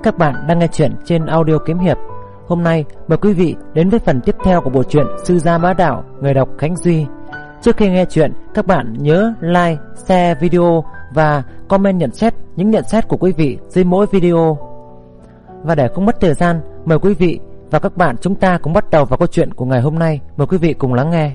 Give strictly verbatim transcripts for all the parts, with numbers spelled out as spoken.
Các bạn đang nghe chuyện trên audio kiếm hiệp. Hôm nay mời quý vị đến với phần tiếp theo của bộ truyện Sư Gia Bá Đạo, người đọc Khánh Duy. Trước khi nghe chuyện, các bạn nhớ like, share video và comment nhận xét những nhận xét của quý vị dưới mỗi video. Và để không mất thời gian, mời quý vị và các bạn chúng ta cùng bắt đầu vào câu chuyện của ngày hôm nay. Mời quý vị cùng lắng nghe.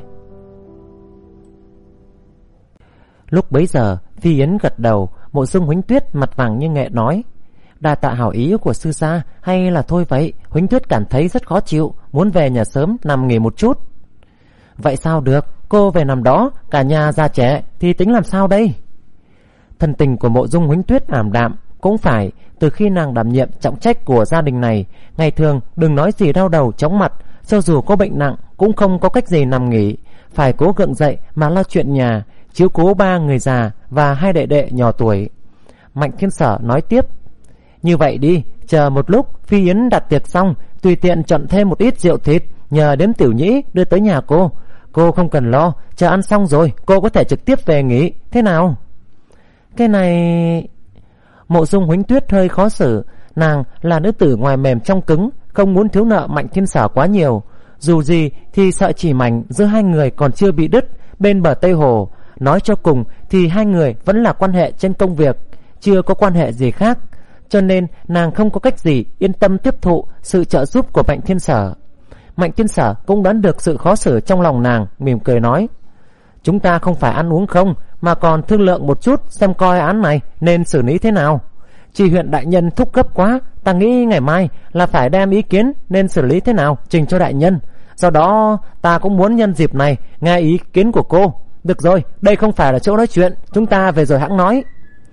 Lúc bấy giờ, Phi Yến gật đầu. Mộ Dung Huỳnh Tuyết mặt vàng như nghệ nói: đa tạ hảo ý của sư gia, hay là thôi vậy, Huỳnh Tuyết cảm thấy rất khó chịu, muốn về nhà sớm nằm nghỉ một chút. Vậy sao được, cô về nằm đó, cả nhà già trẻ thì tính làm sao đây? Thần tình của Mộ Dung Huỳnh Tuyết ảm đạm. Cũng phải, từ khi nàng đảm nhiệm trọng trách của gia đình này, ngày thường đừng nói gì đau đầu chóng mặt, cho dù có bệnh nặng cũng không có cách gì nằm nghỉ, phải cố gượng dậy mà lo chuyện nhà, chiếu cố ba người già và hai đệ đệ nhỏ tuổi. Mạnh Thiên Sở nói tiếp: như vậy đi, chờ một lúc Phi Yến đặt tiệc xong, tùy tiện chọn thêm một ít rượu thịt, nhờ đếm tiểu nhĩ đưa tới nhà cô. Cô không cần lo, chờ ăn xong rồi cô có thể trực tiếp về nghỉ, thế nào? Cái này... Mộ Dung Huỳnh Tuyết hơi khó xử. Nàng là nữ tử ngoài mềm trong cứng, không muốn thiếu nợ Mạnh Thiên Sở quá nhiều. Dù gì thì sợi chỉ mảnh giữa hai người còn chưa bị đứt bên bờ Tây Hồ. Nói cho cùng thì hai người vẫn là quan hệ trên công việc, chưa có quan hệ gì khác, cho nên nàng không có cách gì yên tâm tiếp thụ sự trợ giúp của Mạnh Thiên Sở. Mạnh Thiên Sở cũng đoán được sự khó xử trong lòng nàng, mỉm cười nói: chúng ta không phải ăn uống không, mà còn thương lượng một chút xem coi án này nên xử lý thế nào. Tri huyện đại nhân thúc gấp quá, ta nghĩ ngày mai là phải đem ý kiến nên xử lý thế nào trình cho đại nhân. Do đó ta cũng muốn nhân dịp này nghe ý kiến của cô. Được rồi, đây không phải là chỗ nói chuyện, chúng ta về rồi hãng nói.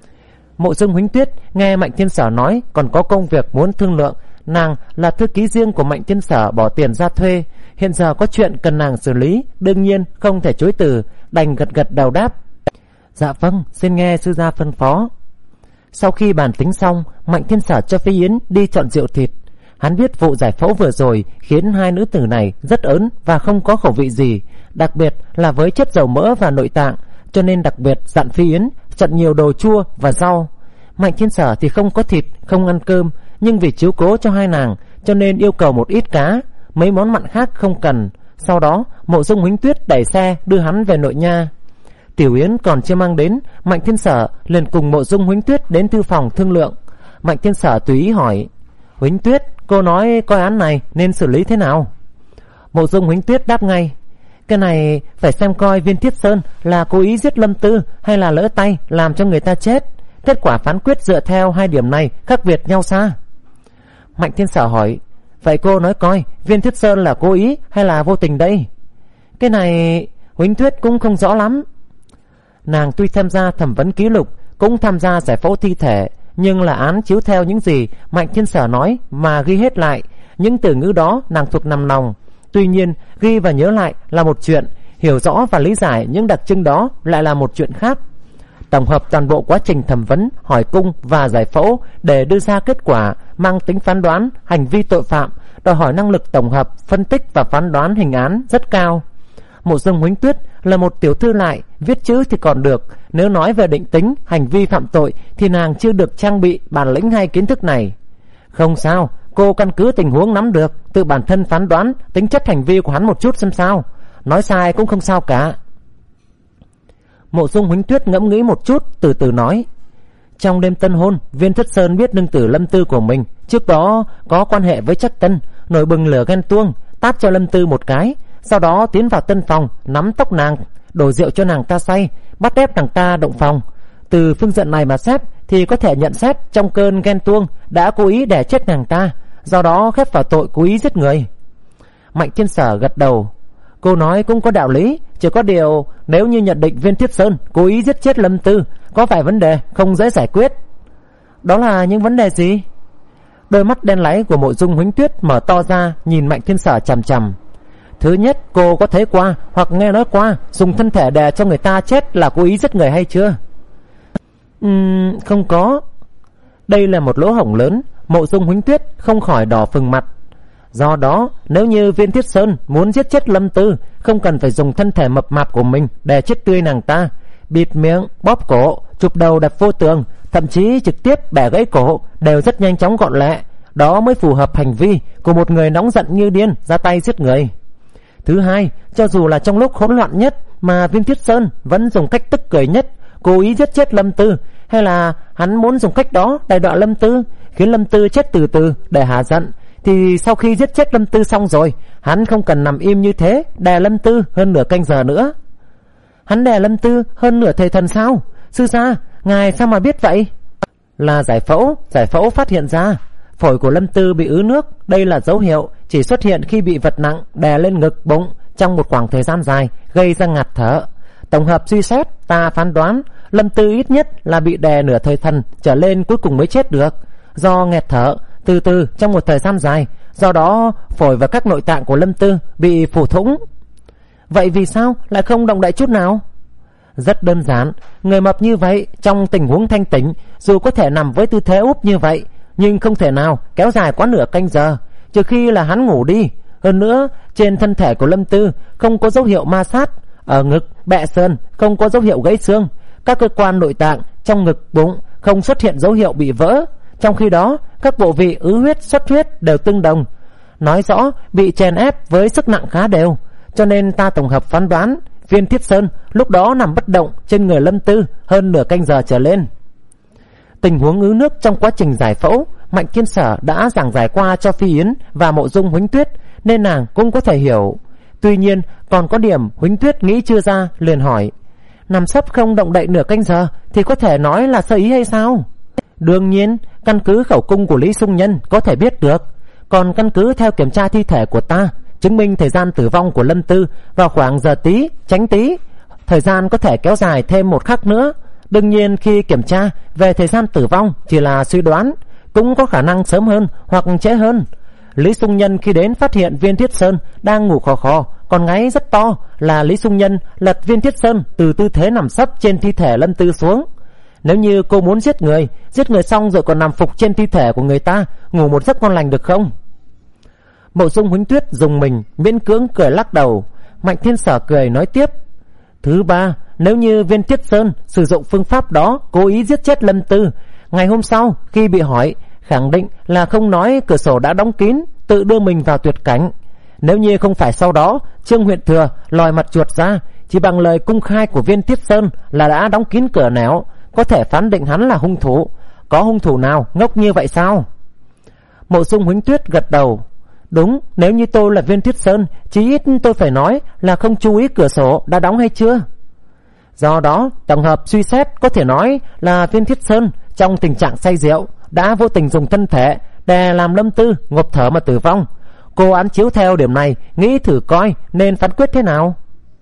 Mộ Dung Huỳnh Tuyết nghe Mạnh Thiên Sở nói còn có công việc muốn thương lượng. Nàng là thư ký riêng của Mạnh Thiên Sở bỏ tiền ra thuê, hiện giờ có chuyện cần nàng xử lý, đương nhiên không thể chối từ, đành gật gật đầu đáp: dạ vâng, xin nghe sư gia phân phó. Sau khi bàn tính xong, Mạnh Thiên Sở cho Phi Yến đi chọn rượu thịt. Hắn biết vụ giải phẫu vừa rồi khiến hai nữ tử này rất ớn và không có khẩu vị gì, đặc biệt là với chất dầu mỡ và nội tạng, cho nên đặc biệt dặn Phi Yến chọn nhiều đồ chua và rau. Mạnh Thiên Sở thì không có thịt, không ăn cơm, nhưng vì chiếu cố cho hai nàng cho nên yêu cầu một ít cá, mấy món mặn khác không cần. Sau đó Mộ Dung Huỳnh Tuyết đẩy xe đưa hắn về nội nha. Tiểu Yến còn chưa mang đến, Mạnh Thiên Sở liền cùng Mộ Dung Huỳnh Tuyết đến thư phòng thương lượng. Mạnh Thiên Sở tùy ý hỏi: Huỳnh Tuyết, cô nói coi án này nên xử lý thế nào? Mộ Dung Huỳnh Tuyết đáp ngay: cái này phải xem coi Viên Thiết Sơn là cố ý giết Lâm Tư hay là lỡ tay làm cho người ta chết. Kết quả phán quyết dựa theo hai điểm này khác biệt nhau xa. Mạnh Thiên Sở hỏi: vậy cô nói coi, Viên Thiết Sơn là cố ý hay là vô tình đây? Cái này Huỳnh Tuyết cũng không rõ lắm. Nàng tuy tham gia thẩm vấn ký lục, cũng tham gia giải phẫu thi thể, nhưng là án chiếu theo những gì Mạnh Thiên Sở nói mà ghi hết lại. Những từ ngữ đó nàng thuộc nằm lòng. Tuy nhiên ghi và nhớ lại là một chuyện, hiểu rõ và lý giải những đặc trưng đó lại là một chuyện khác. Tổng hợp toàn bộ quá trình thẩm vấn, hỏi cung và giải phẫu để đưa ra kết quả mang tính phán đoán hành vi tội phạm, đòi hỏi năng lực tổng hợp, phân tích và phán đoán hình án rất cao. Mộ Dung Huỳnh Tuyết là một tiểu thư lại, viết chữ thì còn được, nếu nói về định tính hành vi phạm tội thì nàng chưa được trang bị bản lĩnh hay kiến thức này. Không sao, cô căn cứ tình huống nắm được, tự bản thân phán đoán tính chất hành vi của hắn một chút xem sao. Nói sai cũng không sao cả. Mộ Dung Huỳnh Tuyết ngẫm nghĩ một chút, từ từ nói: trong đêm tân hôn, Viên Thất Sơn biết nương tử Lâm Tư của mình trước đó có quan hệ với Trắc Tân, nổi bừng lửa ghen tuông, tát cho Lâm Tư một cái, sau đó tiến vào tân phòng, nắm tóc nàng, đổ rượu cho nàng ta say, bắt ép nàng ta động phòng. Từ phương diện này mà xét thì có thể nhận xét trong cơn ghen tuông đã cố ý để chết nàng ta, do đó khép vào tội cố ý giết người. Mạnh Thiên Sở gật đầu: cô nói cũng có đạo lý, chỉ có điều nếu như nhận định Viên Thiết Sơn cố ý giết chết Lâm Tư, có vài vấn đề không dễ giải quyết. Đó là những vấn đề gì? Đôi mắt đen láy của Mộ Dung Huỳnh Tuyết mở to ra nhìn Mạnh Thiên Sở chằm chằm. Thứ nhất, cô có thấy qua hoặc nghe nói qua dùng thân thể đè cho người ta chết là cố ý giết người hay chưa? Uhm, không có. Đây là một lỗ hổng lớn. Mộ Dung Huỳnh Tuyết không khỏi đỏ phừng mặt. Do đó nếu như Viên Thiết Sơn muốn giết chết Lâm Tư, không cần phải dùng thân thể mập mạp của mình để chết tươi nàng ta, bịt miệng, bóp cổ, chụp đầu đập vô tường, thậm chí trực tiếp bẻ gãy cổ đều rất nhanh chóng gọn lẹ. Đó mới phù hợp hành vi của một người nóng giận như điên ra tay giết người. Thứ hai, cho dù là trong lúc hỗn loạn nhất mà Viên Thiết Sơn vẫn dùng cách tức cười nhất cố ý giết chết Lâm Tư, hay là hắn muốn dùng cách đó đe dọa Lâm Tư, khiến Lâm Tư chết từ từ để hạ giận, thì sau khi giết chết Lâm Tư xong rồi, hắn không cần nằm im như thế đè Lâm Tư hơn nửa canh giờ nữa. Hắn đè Lâm Tư hơn nửa thời thần sao? Sư gia, ngài sao mà biết vậy? Là giải phẫu, giải phẫu phát hiện ra phổi của Lâm Tư bị ứ nước. Đây là dấu hiệu chỉ xuất hiện khi bị vật nặng đè lên ngực bụng trong một khoảng thời gian dài, gây ra ngạt thở. Tổng hợp suy xét, ta phán đoán Lâm Tư ít nhất là bị đè nửa thời thần trở lên cuối cùng mới chết được, do nghẹt thở từ từ trong một thời gian dài. Do đó phổi và các nội tạng của Lâm Tư bị phủ thủng. Vậy vì sao lại không động đậy chút nào? Rất đơn giản, người mập như vậy trong tình huống thanh tỉnh, dù có thể nằm với tư thế úp như vậy, nhưng không thể nào kéo dài quá nửa canh giờ, trừ khi là hắn ngủ đi. Hơn nữa, trên thân thể của Lâm Tư không có dấu hiệu ma sát, ở ngực, bẹ sơn không có dấu hiệu gãy xương, các cơ quan nội tạng trong ngực, bụng không xuất hiện dấu hiệu bị vỡ. Trong khi đó, các bộ vị ứ huyết, xuất huyết đều tương đồng, nói rõ bị chèn ép với sức nặng khá đều. Cho nên ta tổng hợp phán đoán Viên Thiết Sơn lúc đó nằm bất động trên người Lâm Tư hơn nửa canh giờ trở lên. Tình huống ứ nước trong quá trình giải phẫu, Mạnh Thiên Sở đã giảng giải qua cho Phi Yến và Mộ Dung Huỳnh Tuyết, nên nàng cũng có thể hiểu. Tuy nhiên còn có điểm Huỳnh Tuyết nghĩ chưa ra, liền hỏi: nằm sấp không động đậy nửa canh giờ thì có thể nói là sơ ý hay sao? Đương nhiên, căn cứ khẩu cung của Lý Sung Nhân có thể biết được. Còn căn cứ theo kiểm tra thi thể của ta, chứng minh thời gian tử vong của Lâm Tư vào khoảng giờ Tý, Chánh Tý, thời gian có thể kéo dài thêm một khắc nữa. Đương nhiên khi kiểm tra về thời gian tử vong chỉ là suy đoán, cũng có khả năng sớm hơn hoặc trễ hơn. Lý Sung Nhân khi đến phát hiện Viên Thiết Sơn đang ngủ khò khò, còn ngáy rất to, là Lý Sung Nhân lật Viên Thiết Sơn từ tư thế nằm sấp trên thi thể Lâm Tư xuống. Nếu như cô muốn giết người, giết người xong rồi còn nằm phục trên thi thể của người ta, ngủ một giấc ngon lành được không? Mộ Dung Huỳnh Tuyết dùng mình miễn cưỡng cười lắc đầu. Mạnh Thiên Sở cười nói tiếp: thứ ba, nếu như Viên Thiết Sơn sử dụng phương pháp đó cố ý giết chết Lâm Tư, ngày hôm sau khi bị hỏi khẳng định là không nói cửa sổ đã đóng kín, tự đưa mình vào tuyệt cảnh. Nếu như không phải sau đó Trương Huyện Thừa lòi mặt chuột ra, chỉ bằng lời cung khai của Viên Thiết Sơn là đã đóng kín cửa nẻo, có thể phán định hắn là hung thủ. Có hung thủ nào ngốc như vậy sao? Mộ Dung Huỳnh Tuyết gật đầu: đúng, nếu như tôi là Viên Thiết Sơn, chí ít tôi phải nói là không chú ý cửa sổ đã đóng hay chưa. Do đó tổng hợp suy xét, có thể nói là Viên Thiết Sơn trong tình trạng say rượu đã vô tình dùng thân thể đè làm Lâm Tư ngộp thở mà tử vong. Cô án chiếu theo điểm này, nghĩ thử coi nên phán quyết thế nào.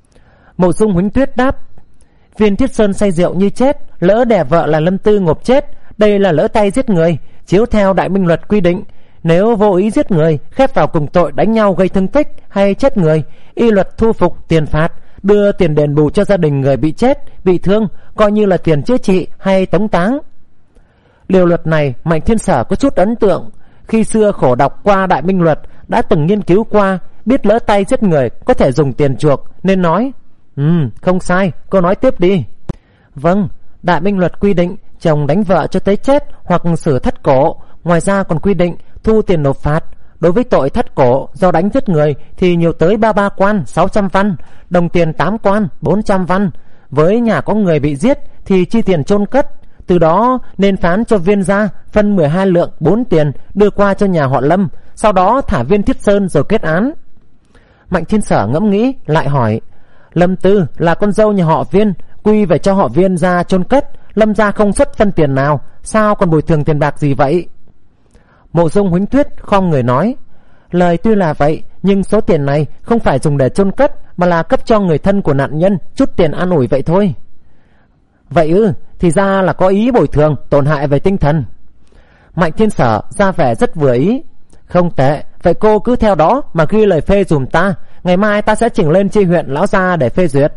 Mộ Dung Huỳnh Tuyết đáp: Viên Thiết Sơn say rượu như chết, lỡ đè vợ là Lâm Tư ngộp chết, đây là lỡ tay giết người. Chiếu theo Đại Minh Luật quy định, nếu vô ý giết người, khép vào cùng tội đánh nhau gây thương tích hay chết người, y luật thu phục tiền phạt, đưa tiền đền bù cho gia đình người bị chết, bị thương, coi như là tiền chữa trị hay tống táng. Điều luật này Mạnh Thiên Sở có chút ấn tượng. Khi xưa khổ đọc qua Đại Minh Luật, đã từng nghiên cứu qua, biết lỡ tay giết người có thể dùng tiền chuộc, nên nói: Ừ, không sai, cô nói tiếp đi. Vâng, Đại Minh Luật quy định chồng đánh vợ cho tới chết hoặc xử thất cổ. Ngoài ra còn quy định thu tiền nộp phạt. Đối với tội thất cổ do đánh giết người thì nhiều tới ba ba quan sáu trăm văn, đồng tiền tám quan bốn trăm văn. Với nhà có người bị giết thì chi tiền chôn cất. Từ đó nên phán cho Viên gia phân mười hai lượng bốn tiền đưa qua cho nhà họ Lâm, sau đó thả Viên Thiết Sơn rồi kết án. Mạnh Thiên Sở ngẫm nghĩ lại hỏi: Lâm Tư là con dâu nhà họ Viên, quy về cho họ Viên gia chôn cất, Lâm gia không xuất phân tiền nào, sao còn bồi thường tiền bạc gì vậy? Mộ Dung Huỳnh Tuyết khom người nói: lời tuy là vậy, nhưng số tiền này không phải dùng để chôn cất, mà là cấp cho người thân của nạn nhân chút tiền an ủi vậy thôi. Vậy ư? Thì ra là có ý bồi thường tổn hại về tinh thần. Mạnh Thiên Sở ra vẻ rất vừa ý. Không tệ, vậy cô cứ theo đó mà ghi lời phê dùm ta, ngày mai ta sẽ chỉnh lên chi huyện lão gia để phê duyệt.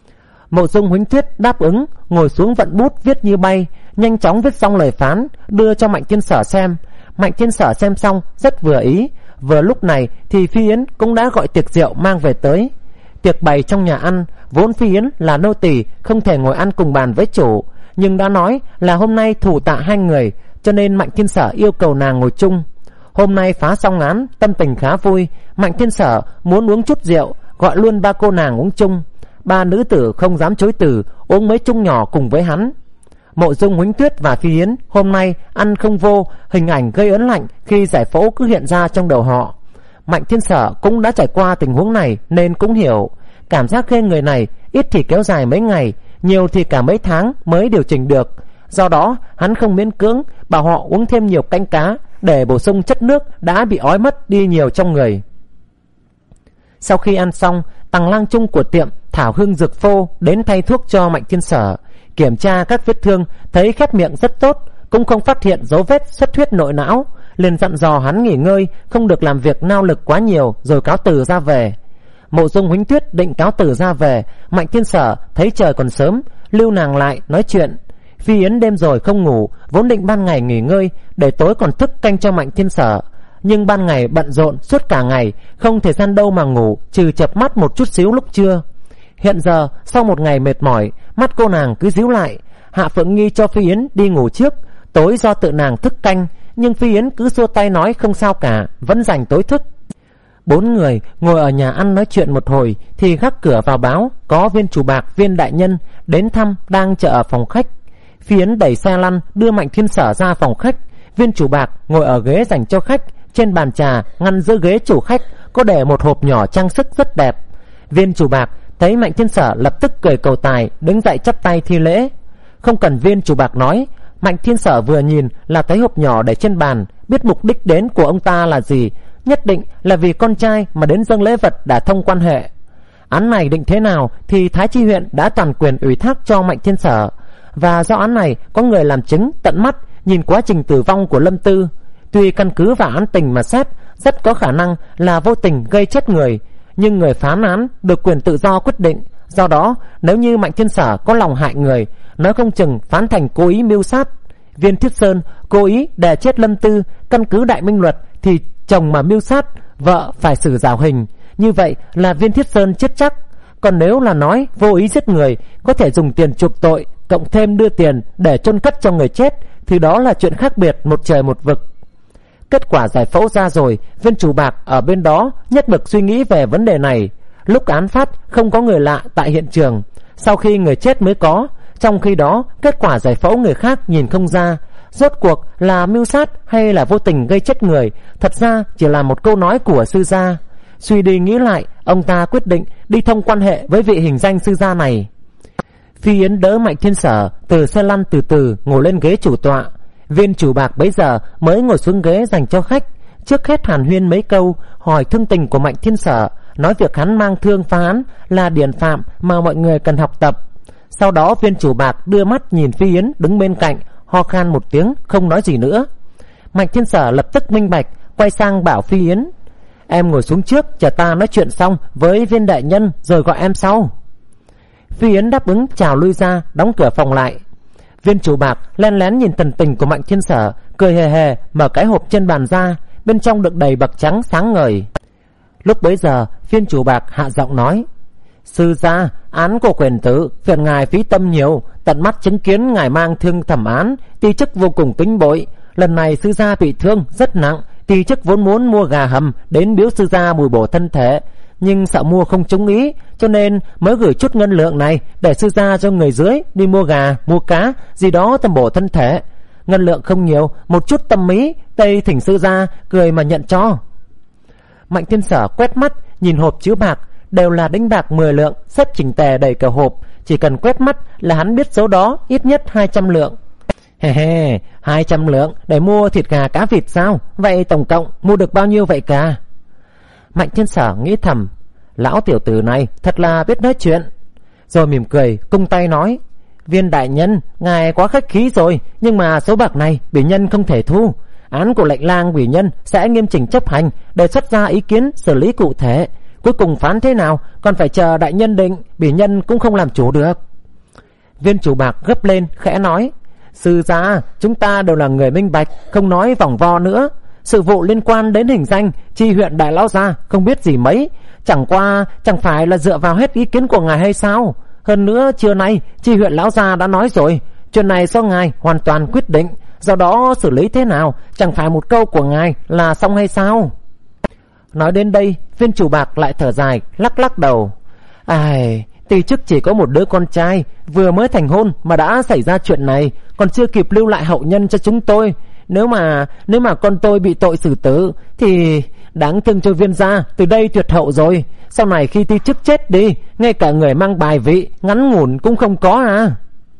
Mộ Dung Huỳnh Tuyết đáp ứng, ngồi xuống vận bút viết như bay, nhanh chóng viết xong lời phán, đưa cho Mạnh Thiên Sở xem. Mạnh Thiên Sở xem xong rất vừa ý. Vừa lúc này thì Phi Yến cũng đã gọi tiệc rượu mang về tới. Tiệc bày trong nhà ăn, vốn Phi Yến là nô tỳ không thể ngồi ăn cùng bàn với chủ, nhưng đã nói là hôm nay thủ tạ hai người, cho nên Mạnh Thiên Sở yêu cầu nàng ngồi chung. Hôm nay phá xong án, tâm tình khá vui. Mạnh Thiên Sở muốn uống chút rượu, gọi luôn ba cô nàng uống chung. Ba nữ tử không dám chối từ, uống mấy chung nhỏ cùng với hắn. Mộ Dung Huỳnh Tuyết và Phi Yến hôm nay ăn không vô, hình ảnh gây ớn lạnh khi giải phẫu cứ hiện ra trong đầu họ. Mạnh Thiên Sở cũng đã trải qua tình huống này nên cũng hiểu, cảm giác ghê người này ít thì kéo dài mấy ngày, nhiều thì cả mấy tháng mới điều chỉnh được. Do đó hắn không miễn cưỡng, bảo họ uống thêm nhiều canh cá để bổ sung chất nước đã bị ói mất đi nhiều trong người. Sau khi ăn xong, Tằng Lang Trung của tiệm Thảo Hương Dược Phô đến thay thuốc cho Mạnh Thiên Sở, kiểm tra các vết thương, thấy khép miệng rất tốt, cũng không phát hiện dấu vết xuất huyết nội não, liền dặn dò hắn nghỉ ngơi, không được làm việc nao lực quá nhiều, rồi cáo từ ra về. Mộ Dung Huỳnh Tuyết định cáo từ ra về, Mạnh Thiên Sở thấy trời còn sớm, lưu nàng lại nói chuyện. Phi Yến đêm rồi không ngủ, vốn định ban ngày nghỉ ngơi để tối còn thức canh cho Mạnh Thiên Sở, nhưng ban ngày bận rộn suốt cả ngày, không thời gian đâu mà ngủ, trừ chợp mắt một chút xíu lúc trưa. Hiện giờ sau một ngày mệt mỏi, mắt cô nàng cứ díu lại. Hạ Phượng Nghi cho Phi Yến đi ngủ trước, tối do tự nàng thức canh, nhưng Phi Yến cứ xua tay nói không sao cả, vẫn dành tối thức. Bốn người ngồi ở nhà ăn nói chuyện một hồi thì gác cửa vào báo có Viên Chủ Bạc, Viên đại nhân đến thăm, đang chờ ở phòng khách. Phi Yến đẩy xe lăn đưa Mạnh Thiên Sở ra phòng khách. Viên Chủ Bạc ngồi ở ghế dành cho khách, trên bàn trà ngăn giữa ghế chủ khách có để một hộp nhỏ trang sức rất đẹp. Viên Chủ Bạc thấy Mạnh Thiên Sở lập tức cười cầu tài, đứng dậy chắp tay thi lễ. Không cần Viên Chủ Bạc nói, Mạnh Thiên Sở vừa nhìn là thấy hộp nhỏ để trên bàn, biết mục đích đến của ông ta là gì, nhất định là vì con trai mà đến dâng lễ vật đã thông quan hệ. Án này định thế nào thì Thái Chi huyện đã toàn quyền ủy thác cho Mạnh Thiên Sở, và do án này có người làm chứng tận mắt nhìn quá trình tử vong của Lâm Tư. Tuy căn cứ vào án tình mà xét, rất có khả năng là vô tình gây chết người, nhưng người phán án được quyền tự do quyết định. Do đó nếu như Mạnh Thiên Sở có lòng hại người, nói không chừng phán thành cố ý mưu sát. Viên Thiết Sơn cố ý đè chết Lâm Tư, căn cứ Đại Minh luật thì chồng mà mưu sát vợ phải xử giảo hình, như vậy là Viên Thiết Sơn chết chắc. Còn nếu là nói vô ý giết người, có thể dùng tiền chuộc tội cộng thêm đưa tiền để chôn cất cho người chết, thì đó là chuyện khác biệt một trời một vực. Kết quả giải phẫu ra rồi, Viên Chủ Bạc ở bên đó nhất mực suy nghĩ về vấn đề này. Lúc án phát không có người lạ tại hiện trường, sau khi người chết mới có. Trong khi đó kết quả giải phẫu người khác nhìn không ra, rốt cuộc là mưu sát hay là vô tình gây chết người, thật ra chỉ là một câu nói của sư gia. Suy đi nghĩ lại, ông ta quyết định đi thông quan hệ với vị hình danh sư gia này. Phi Yến đỡ Mạnh Thiên Sở từ xe lăn từ từ ngồi lên ghế chủ tọa. Viên Chủ Bạc bấy giờ mới ngồi xuống ghế dành cho khách. Trước hết hàn huyên mấy câu, hỏi thương tình của Mạnh Thiên Sở, nói việc hắn mang thương phá án là điển phạm mà mọi người cần học tập. Sau đó Viên Chủ Bạc đưa mắt nhìn Phi Yến đứng bên cạnh, ho khan một tiếng không nói gì nữa. Mạnh Thiên Sở lập tức minh bạch, quay sang bảo Phi Yến: Em ngồi xuống trước, chờ ta nói chuyện xong với Viên đại nhân rồi gọi em sau. Phi Yến đáp ứng chào lui ra, đóng cửa phòng lại. Viên Chủ Bạc len lén nhìn thần tình của Mạnh Thiên Sở, cười hề hề mở cái hộp trên bàn ra, bên trong đựng đầy bạc trắng sáng ngời. Lúc bấy giờ Viên Chủ Bạc hạ giọng nói: Sư gia, án của quyền tử phiền ngài phí tâm nhiều, tận mắt chứng kiến ngài mang thương thẩm án, ty chức vô cùng kính bội. Lần này sư gia bị thương rất nặng, ty chức vốn muốn mua gà hầm đến biếu sư gia bồi bổ thân thể, nhưng sợ mua không trúng ý, cho nên mới gửi chút ngân lượng này để sư gia cho người dưới đi mua gà, mua cá gì đó tầm bổ thân thể. Ngân lượng không nhiều, một chút tâm ý, tây thỉnh sư gia cười mà nhận cho. Mạnh Thiên Sở quét mắt nhìn hộp chứa bạc, đều là đinh bạc mười lượng xếp chỉnh tề đầy cả hộp, chỉ cần quét mắt là hắn biết số đó ít nhất hai trăm lượng. He he, hai trăm lượng để mua thịt gà cá vịt sao? Vậy tổng cộng mua được bao nhiêu vậy cả? Mạnh Thiên Sở nghĩ thầm, lão tiểu tử này thật là biết nói chuyện. Rồi mỉm cười cung tay nói: Viên đại nhân, ngài quá khách khí rồi, nhưng mà số bạc này bỉ nhân không thể thu. Án của lệnh lang bỉ nhân sẽ nghiêm chỉnh chấp hành, đề xuất ra ý kiến xử lý cụ thể. Cuối cùng phán thế nào còn phải chờ đại nhân định, bỉ nhân cũng không làm chủ được. Viên Chủ Bạc gấp lên khẽ nói: Sư gia, chúng ta đều là người minh bạch, không nói vòng vo nữa. Sự vụ liên quan đến hình danh Chi huyện đại lão gia không biết gì mấy, chẳng qua chẳng phải là dựa vào hết ý kiến của ngài hay sao? Hơn nữa trưa nay Chi huyện lão gia đã nói rồi, chuyện này do ngài hoàn toàn quyết định, do đó xử lý thế nào chẳng phải một câu của ngài là xong hay sao? Nói đến đây, viên chủ bạc lại thở dài, lắc lắc đầu. Ai, Ty chức chỉ có một đứa con trai, vừa mới thành hôn mà đã xảy ra chuyện này, còn chưa kịp lưu lại hậu nhân cho chúng tôi. Nếu mà nếu mà con tôi bị tội xử tử thì đáng thương cho viên gia từ đây tuyệt hậu rồi. Sau này khi Ty chức chết đi, ngay cả người mang bài vị ngắn ngủn cũng không có à?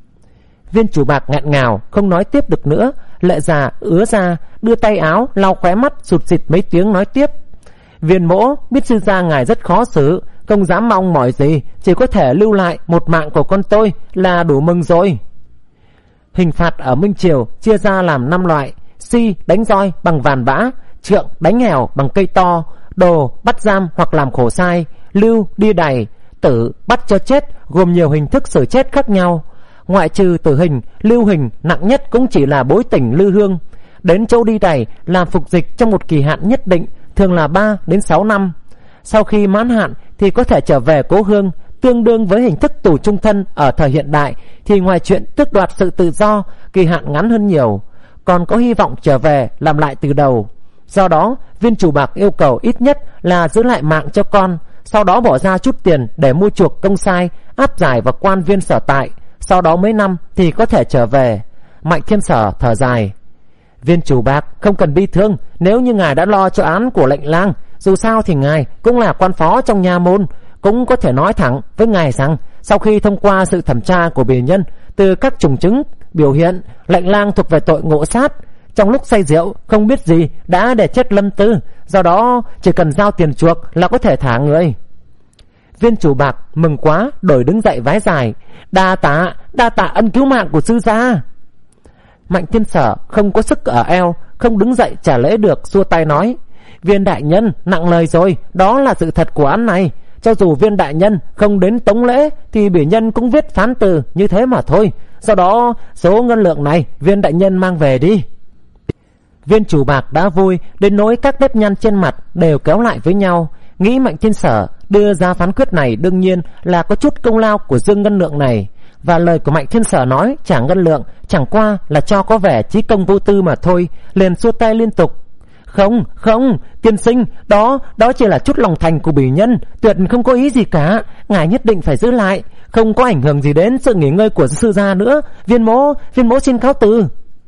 Viên chủ bạc nghẹn ngào không nói tiếp được nữa, lệ già ứa ra, đưa tay áo lau khóe mắt, sụt sịt mấy tiếng nói tiếp. Viên mỗ biết sư gia ngài rất khó xử, không dám mong mỏi gì, chỉ có thể lưu lại một mạng của con tôi là đủ mừng rồi. Hình phạt ở Minh Triều chia ra làm năm loại: si đánh roi bằng vàn bã, trượng đánh hèo bằng cây to, đồ bắt giam hoặc làm khổ sai, lưu đi đày, tử bắt cho chết, gồm nhiều hình thức xử chết khác nhau. Ngoại trừ tử hình, lưu hình nặng nhất cũng chỉ là bối tỉnh lư hương. Đến chỗ đi đày làm phục dịch trong một kỳ hạn nhất định, thường là ba đến sáu năm. Sau khi mãn hạn thì có thể trở về cố hương, tương đương với hình thức tù chung thân ở thời hiện đại. Thì ngoài chuyện tước đoạt sự tự do, kỳ hạn ngắn hơn nhiều, còn có hy vọng trở về làm lại từ đầu. Do đó viên chủ bạc yêu cầu ít nhất là giữ lại mạng cho con, sau đó bỏ ra chút tiền để mua chuộc công sai, áp giải vào quan viên sở tại. Sau đó mấy năm thì có thể trở về. Mạnh Thiên Sở thở dài. Viên chủ bạc không cần bi thương, nếu như ngài đã lo cho án của lệnh lang, dù sao thì ngài cũng là quan phó trong nha môn, cũng có thể nói thẳng với ngài rằng sau khi thông qua sự thẩm tra của bề nhân, từ các trùng chứng biểu hiện lệnh lang thuộc về tội ngộ sát, trong lúc say rượu không biết gì đã để chết Lâm Tư, do đó chỉ cần giao tiền chuộc là có thể thả người. Viên chủ bạc mừng quá, đổi đứng dậy vái dài. Đa tạ, đa tạ ân cứu mạng của sư gia. Mạnh Thiên Sở không có sức ở eo, không đứng dậy trả lễ được, xua tay nói. Viên đại nhân nặng lời rồi, đó là sự thật của án này. Cho dù viên đại nhân không đến tống lễ thì bỉ nhân cũng viết phán từ như thế mà thôi. Do đó số ngân lượng này viên đại nhân mang về đi. Viên chủ bạc đã vui đến nỗi các nếp nhăn trên mặt đều kéo lại với nhau. Nghĩ Mạnh Thiên Sở đưa ra phán quyết này đương nhiên là có chút công lao của Dương Ngân Lượng này. Và lời của Mạnh Thiên Sở nói trả ngân lượng chẳng qua là cho có vẻ chí công vô tư mà thôi, liền xua tay liên tục. Không, không, tiên sinh, đó, đó chỉ là chút lòng thành của bỉ nhân, tuyệt không có ý gì cả, ngài nhất định phải giữ lại, không có ảnh hưởng gì đến sự nghỉ ngơi của sư gia nữa. Viên mỗ, viên mỗ xin cáo từ.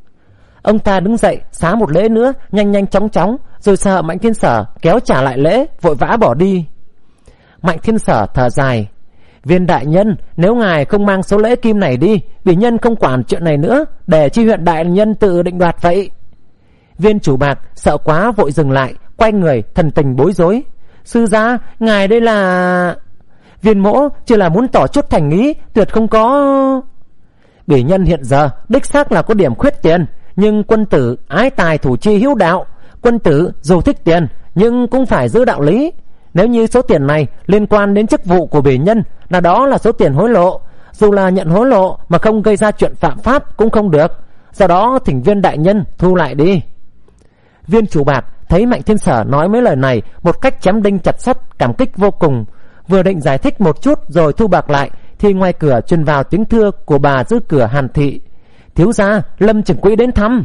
Ông ta đứng dậy xá một lễ nữa, nhanh nhanh chóng chóng, rồi sợ Mạnh Thiên Sở kéo trả lại lễ, vội vã bỏ đi. Mạnh Thiên Sở thở dài. Viên đại nhân, nếu ngài không mang số lễ kim này đi, bỉ nhân không quản chuyện này nữa, để chi huyện đại nhân tự định đoạt vậy. Viên chủ bạc sợ quá vội dừng lại, quay người thần tình bối rối. Sư gia, ngài đây là... Viên mỗ chỉ là muốn tỏ chút thành ý, tuyệt không có... Bỉ nhân hiện giờ đích xác là có điểm khuyết tiền, nhưng quân tử ái tài thủ chi hữu đạo. Quân tử dù thích tiền nhưng cũng phải giữ đạo lý. Nếu như số tiền này liên quan đến chức vụ của bỉ nhân, là đó là số tiền hối lộ. Dù là nhận hối lộ mà không gây ra chuyện phạm pháp cũng không được. Do đó thỉnh viên đại nhân thu lại đi. Viên chủ bạc thấy Mạnh Thiên Sở nói mấy lời này một cách chém đinh chặt sắt, cảm kích vô cùng. Vừa định giải thích một chút rồi thu bạc lại, thì ngoài cửa truyền vào tiếng thưa của bà giữ cửa Hàn Thị. Thiếu gia, Lâm trưởng quỹ đến thăm.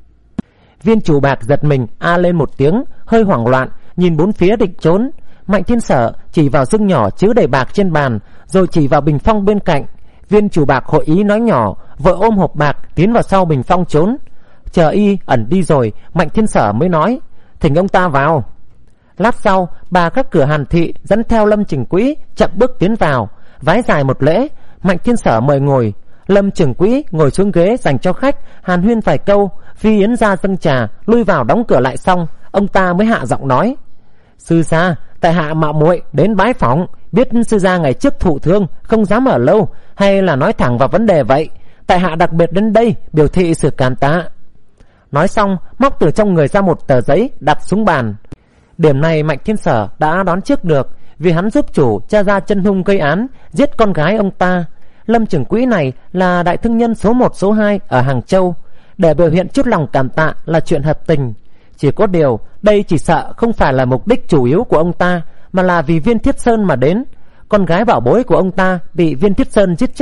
Viên chủ bạc giật mình a lên một tiếng, hơi hoảng loạn, nhìn bốn phía định trốn. Mạnh Thiên Sở chỉ vào dương nhỏ chứa đầy bạc trên bàn, rồi chỉ vào bình phong bên cạnh. Viên chủ bạc hội ý nói nhỏ, vội ôm hộp bạc tiến vào sau bình phong trốn. Chờ y ẩn đi rồi, Mạnh Thiên Sở mới nói, thỉnh ông ta vào. Lát sau, bà các cửa Hàn Thị dẫn theo Lâm trưởng quỹ chậm bước tiến vào, vái dài một lễ. Mạnh Thiên Sở mời ngồi. Lâm trưởng quỹ ngồi xuống ghế dành cho khách, hàn huyên vài câu. Phi Yến ra dâng trà, lui vào đóng cửa lại xong, ông ta mới hạ giọng nói. Sư gia, tại hạ mạo muội đến bái phỏng, biết sư gia ngày trước thụ thương, không dám ở lâu, hay là nói thẳng vào vấn đề vậy. Tại hạ đặc biệt đến đây biểu thị sự cảm tạ. Nói xong, móc từ trong người ra một tờ giấy đặt xuống bàn. Điểm này Mạnh Thiên Sở đã đoán trước được, vì hắn giúp chủ tra ra chân hung gây án, giết con gái ông ta. Lâm trưởng quỹ này là đại thương nhân số một số hai ở Hàng Châu, để biểu hiện chút lòng cảm tạ là chuyện hợp tình. Chỉ có điều đây chỉ sợ không phải là mục đích chủ yếu của ông ta, mà là vì Viên Thiết Sơn mà đến. Con gái bảo bối của ông ta bị Viên Thiết Sơn giết chết,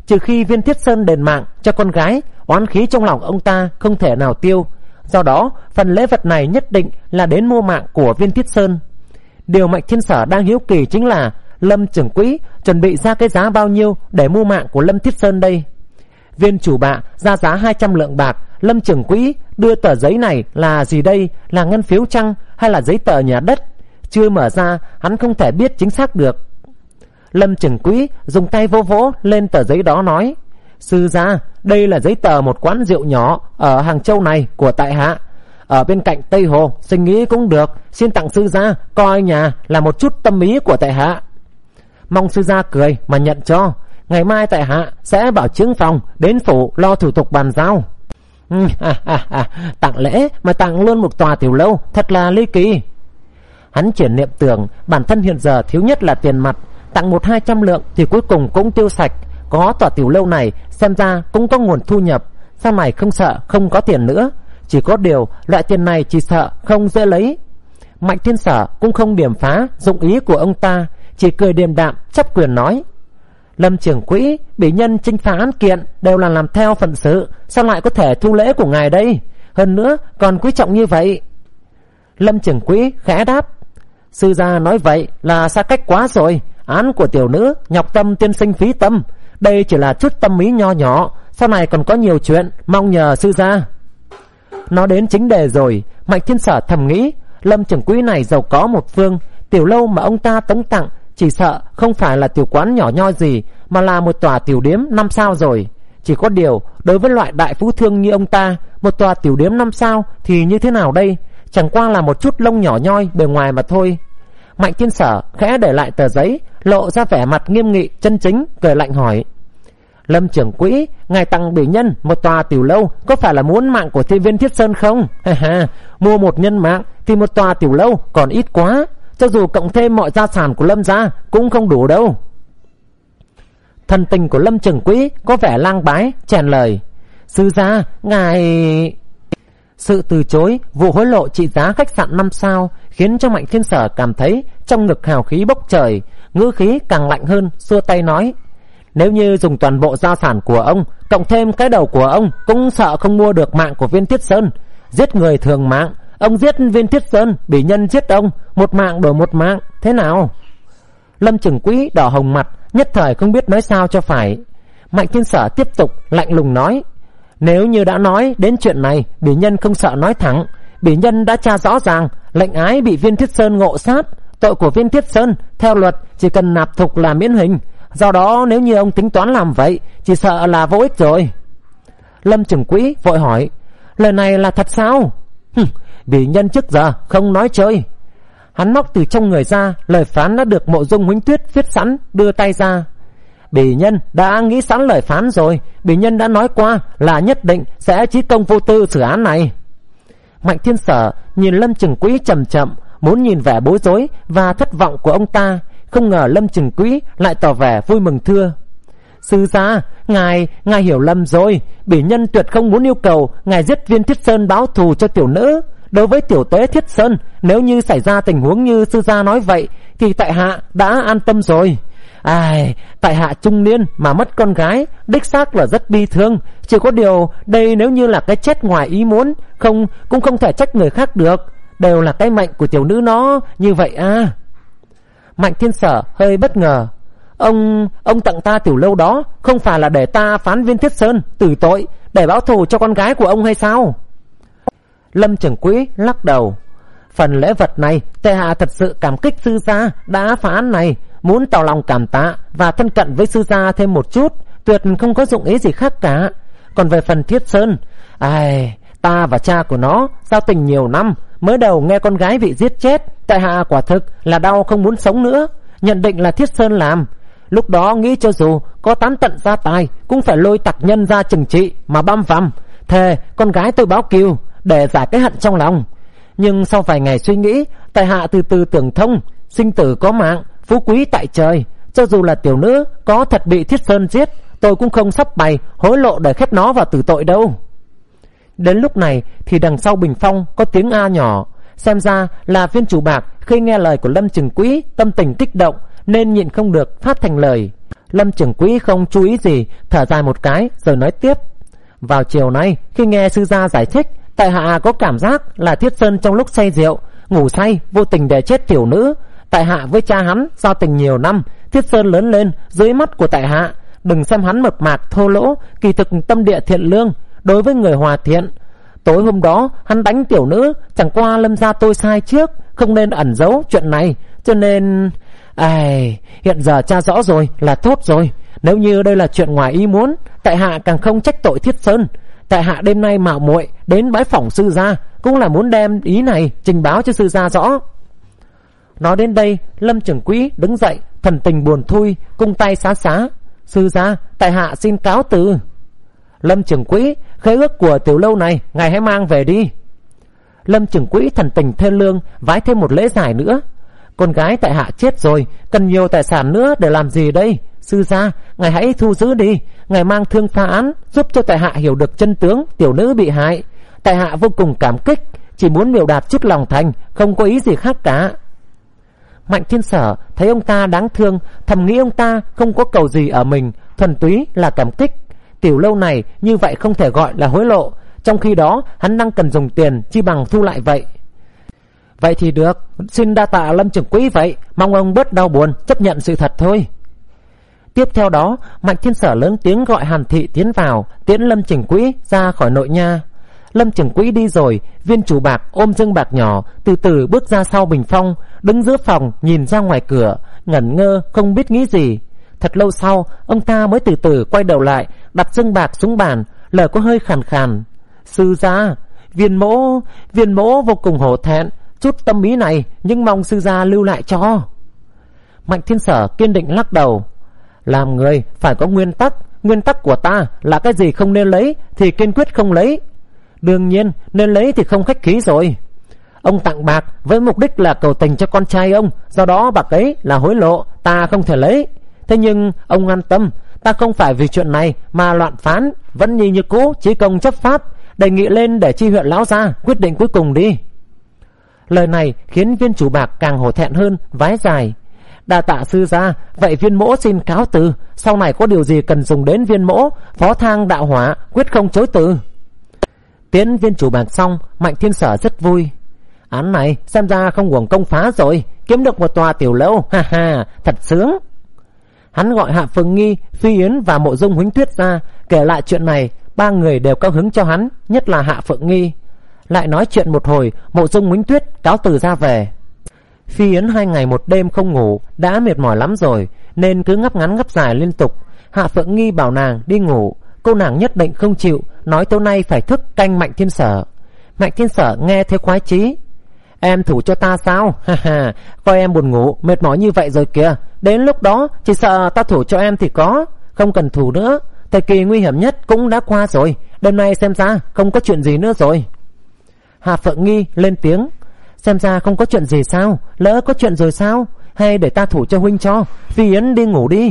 trừ khi Viên Thiết Sơn đền mạng cho con gái, oán khí trong lòng ông ta không thể nào tiêu. Do đó phần lễ vật này nhất định là đến mua mạng của Viên Thiết Sơn. Điều Mạnh Thiên Sở đang hiếu kỳ chính là Lâm trưởng quỹ chuẩn bị ra cái giá bao nhiêu để mua mạng của Lâm Thiết Sơn đây. Viên chủ bạ ra giá hai trăm lượng bạc. Lâm trưởng quỹ đưa tờ giấy này là gì đây? Là ngân phiếu chăng hay là giấy tờ nhà đất? Chưa mở ra hắn không thể biết chính xác được. Lâm trưởng quỹ dùng tay vỗ vỗ lên tờ giấy đó nói: Sư gia, đây là giấy tờ một quán rượu nhỏ ở Hàng Châu này của tại hạ, ở bên cạnh Tây Hồ, sinh ý cũng được, xin tặng sư gia coi nhà là một chút tâm ý của tại hạ. Mong sư gia cười mà nhận cho. Ngày mai tại hạ sẽ bảo chướng phòng đến phủ lo thủ tục bàn giao. Ừ, à, à, à, tặng lễ mà tặng luôn một tòa tiểu lâu, thật là ly kỳ. Hắn chuyển niệm tưởng bản thân hiện giờ thiếu nhất là tiền mặt, tặng một hai trăm lượng thì cuối cùng cũng tiêu sạch. Có tòa tiểu lâu này xem ra cũng có nguồn thu nhập, sau này không sợ không có tiền nữa. Chỉ có điều loại tiền này chỉ sợ không dễ lấy. Mạnh Thiên Sở cũng không điểm phá dụng ý của ông ta, chỉ cười điềm đạm chấp quyền nói: Lâm trưởng quỹ, bị nhân chinh phá án kiện đều là làm theo phận sự, sao lại có thể thu lễ của ngài đây? Hơn nữa còn quý trọng như vậy. Lâm trưởng quỹ khẽ đáp: Sư gia nói vậy là xa cách quá rồi. Án của tiểu nữ nhọc tâm tiên sinh phí tâm, đây chỉ là chút tâm ý nho nhỏ, sau này còn có nhiều chuyện mong nhờ sư gia. Nói đến chính đề rồi, Mạnh Thiên Sở thầm nghĩ Lâm trưởng quỹ này giàu có một phương. Tiểu lâu mà ông ta tống tặng chỉ sợ không phải là tiểu quán nhỏ nhoi gì, mà là một tòa tiểu điếm năm sao rồi. Chỉ có điều đối với loại đại phú thương như ông ta, một tòa tiểu điếm năm sao thì như thế nào đây? Chẳng qua là một chút lông nhỏ nhoi bề ngoài mà thôi. Mạnh Thiên Sở khẽ để lại tờ giấy, lộ ra vẻ mặt nghiêm nghị chân chính, cười lạnh hỏi: Lâm trưởng quỹ, ngài tặng bỉ nhân một tòa tiểu lâu có phải là muốn mạng của Thiên Viên Thiết Sơn không? Ha ha, mua một nhân mạng thì một tòa tiểu lâu còn ít quá, cho dù cộng thêm mọi gia sản của Lâm gia cũng không đủ đâu. Thần tình của Lâm trưởng quỹ có vẻ lang bái, chèn lời: Sư gia, ngài... Sự từ chối vụ hối lộ trị giá khách sạn năm sao khiến cho Mạnh Thiên Sở cảm thấy trong ngực hào khí bốc trời, ngữ khí càng lạnh hơn, xua tay nói: Nếu như dùng toàn bộ gia sản của ông cộng thêm cái đầu của ông cũng sợ không mua được mạng của Viên Thiết Sơn. Giết người thường mạng, ông giết Viên Thiết Sơn, bị nhân giết ông, một mạng đổi một mạng, thế nào? Lâm trưởng quỹ đỏ hồng mặt, nhất thời không biết nói sao cho phải. Mạnh Thiên Sở tiếp tục lạnh lùng nói: Nếu như đã nói đến chuyện này, bỉ nhân không sợ nói thẳng. Bỉ nhân đã tra rõ ràng lệnh ái bị Viên Thiết Sơn ngộ sát. Tội của Viên Thiết Sơn theo luật chỉ cần nạp thục là miễn hình. Do đó nếu như ông tính toán làm vậy, chỉ sợ là vô ích rồi. Lâm trưởng quỹ vội hỏi: Lời này là thật sao? Hừm, bỉ nhân trước giờ không nói chơi. Hắn móc từ trong người ra lời phán đã được Mộ Dung Huỳnh Tuyết viết sẵn, đưa tay ra. Bỉ nhân đã nghĩ sẵn lời phán rồi, bỉ nhân đã nói qua là nhất định sẽ chí công vô tư xử án này. Mạnh Thiên Sở nhìn Lâm trưởng quỹ chậm chậm, muốn nhìn vẻ bối rối và thất vọng của ông ta, không ngờ Lâm trưởng quỹ lại tỏ vẻ vui mừng thưa: Sư gia, ngài ngài hiểu lầm rồi. Bỉ nhân tuyệt không muốn yêu cầu ngài giết Viên Thiết Sơn báo thù cho tiểu nữ. Đối với tiểu tế Thiết Sơn, nếu như xảy ra tình huống như sư gia nói vậy thì tại hạ đã an tâm rồi. Ai, tại hạ trung niên mà mất con gái, đích xác là rất bi thương. Chỉ có điều đây nếu như là cái chết ngoài ý muốn, không cũng không thể trách người khác được. Đều là cái mệnh của tiểu nữ nó như vậy à. Mạnh Thiên Sở hơi bất ngờ: Ông ông tặng ta tiểu lâu đó không phải là để ta phán Viên Thiết Sơn tử tội, để báo thù cho con gái của ông hay sao? Lâm trưởng quỹ lắc đầu: Phần lễ vật này tại hạ thật sự cảm kích sư gia đã phá án này, muốn tỏ lòng cảm tạ và thân cận với sư gia thêm một chút, tuyệt không có dụng ý gì khác cả. Còn về phần Thiết Sơn, ai, ta và cha của nó giao tình nhiều năm, mới đầu nghe con gái bị giết chết, tại hạ quả thực là đau không muốn sống nữa. Nhận định là Thiết Sơn làm. Lúc đó nghĩ cho dù có tán tận gia tài cũng phải lôi tặc nhân ra trừng trị mà băm vằm, thề con gái tôi báo cừu để giải cái hận trong lòng. Nhưng sau vài ngày suy nghĩ, tại hạ từ từ tưởng thông, sinh tử có mạng, phú quý tại trời. Cho dù là tiểu nữ có thật bị Thiết Sơn giết, tôi cũng không sắp bày hối lộ để khép nó vào tử tội đâu. Đến lúc này thì đằng sau bình phong có tiếng a nhỏ. Xem ra là Viên chủ bạc khi nghe lời của Lâm trưởng quỹ tâm tình kích động nên nhịn không được phát thành lời: Lâm Trưởng Quỹ không chú ý gì, thở dài một cái rồi nói tiếp. Vào chiều nay khi nghe sư gia giải thích, tại hạ có cảm giác là Thiết Sơn trong lúc say rượu ngủ say vô tình để chết tiểu nữ. Tại hạ với cha hắn giao tình nhiều năm, Thiết Sơn lớn lên dưới mắt của tại hạ. Đừng xem hắn mập mạc thô lỗ, kỳ thực tâm địa thiện lương, đối với người hòa thiện. Tối hôm đó hắn đánh tiểu nữ, chẳng qua Lâm gia tôi sai trước, không nên ẩn giấu chuyện này, cho nên... Ai, hiện giờ cha rõ rồi là tốt rồi. Nếu như đây là chuyện ngoài ý muốn, tại hạ càng không trách tội Thiết Sơn. Tại hạ đêm nay mạo muội đến bái phỏng sư gia, cũng là muốn đem ý này trình báo cho sư gia rõ. Nói đến đây, Lâm Trưởng Quỹ đứng dậy, thần tình buồn thui, cung tay xá xá. Sư gia, tại hạ xin cáo từ. Lâm Trưởng Quỹ, khế ước của tiểu lâu này ngài hãy mang về đi. Lâm Trưởng Quỹ thần tình thê lương, vái thêm một lễ giải nữa. Con gái tại hạ chết rồi, cần nhiều tài sản nữa để làm gì đây? Sư gia, ngài hãy thu giữ đi, ngài mang thương phá án, giúp cho tại hạ hiểu được chân tướng tiểu nữ bị hại. Tại hạ vô cùng cảm kích, chỉ muốn biểu đạt chút lòng thành, không có ý gì khác cả. Mạnh Thiên Sở thấy ông ta đáng thương, thầm nghĩ ông ta không có cầu gì ở mình, thuần túy là cảm kích. Tiểu lâu này như vậy không thể gọi là hối lộ, trong khi đó hắn đang cần dùng tiền, chi bằng thu lại vậy. Vậy thì được, xin đa tạ Lâm Trưởng Quỹ vậy, mong ông bớt đau buồn, chấp nhận sự thật thôi. Tiếp theo đó, Mạnh Thiên Sở lớn tiếng gọi Hàn Thị tiến vào, tiễn Lâm Trưởng Quỹ ra khỏi nội nha. Lâm Trưởng Quỹ đi rồi, Viên Chủ Bạc ôm dương bạc nhỏ, từ từ bước ra sau bình phong, đứng giữa phòng nhìn ra ngoài cửa, ngẩn ngơ không biết nghĩ gì. Thật lâu sau, ông ta mới từ từ quay đầu lại, đặt dương bạc xuống bàn, lời có hơi khàn khàn. Sư gia, Viên mỗ, Viên mỗ vô cùng hổ thẹn, chút tâm ý này nhưng mong sư gia lưu lại cho. Mạnh Thiên Sở kiên định lắc đầu. Làm người phải có nguyên tắc, nguyên tắc của ta là cái gì không nên lấy thì kiên quyết không lấy. Đương nhiên nên lấy thì không khách khí rồi. Ông tặng bạc với mục đích là cầu tình cho con trai ông, do đó bạc ấy là hối lộ, ta không thể lấy. Thế nhưng ông an tâm, ta không phải vì chuyện này mà loạn phán, vẫn như như cũ chí công chấp pháp, đề nghị lên để chi huyện lão gia quyết định cuối cùng đi. Lời này khiến Viên Chủ Bạc càng hổ thẹn hơn, vái dài. Đa tạ sư gia, vậy Viên mỗ xin cáo từ, sau này có điều gì cần dùng đến Viên mỗ, phó thang đạo hỏa quyết không chối từ. Tiến Viên Chủ Bạc xong, Mạnh Thiên Sở rất vui. Án này xem ra không uổng công phá rồi, kiếm được một tòa tiểu lâu, ha ha, thật sướng. Hắn gọi Hạ Phượng Nghi, Phi Yến và Mộ Dung Huỳnh Tuyết ra, kể lại chuyện này. Ba người đều cao hứng cho hắn, nhất là Hạ Phượng Nghi. Lại nói chuyện một hồi, Mộ Dung Huỳnh Tuyết cáo từ ra về. Phi Yến hai ngày một đêm không ngủ, đã mệt mỏi lắm rồi, nên cứ ngáp ngắn ngáp dài liên tục. Hạ Phượng Nghi bảo nàng đi ngủ, cô nàng nhất định không chịu, nói tối nay phải thức canh Mạnh Thiên Sở. Mạnh Thiên Sở nghe thế khoái chí. Em thủ cho ta sao? Ha ha, coi em buồn ngủ, mệt mỏi như vậy rồi kìa, đến lúc đó chỉ sợ ta thủ cho em thì có, không cần thủ nữa. Thời kỳ nguy hiểm nhất cũng đã qua rồi, đêm nay xem ra không có chuyện gì nữa rồi. Hạ Phượng Nghi lên tiếng. Xem ra không có chuyện gì sao? Lỡ có chuyện rồi sao? Hay để ta thủ cho huynh cho, Phi Yến đi ngủ đi.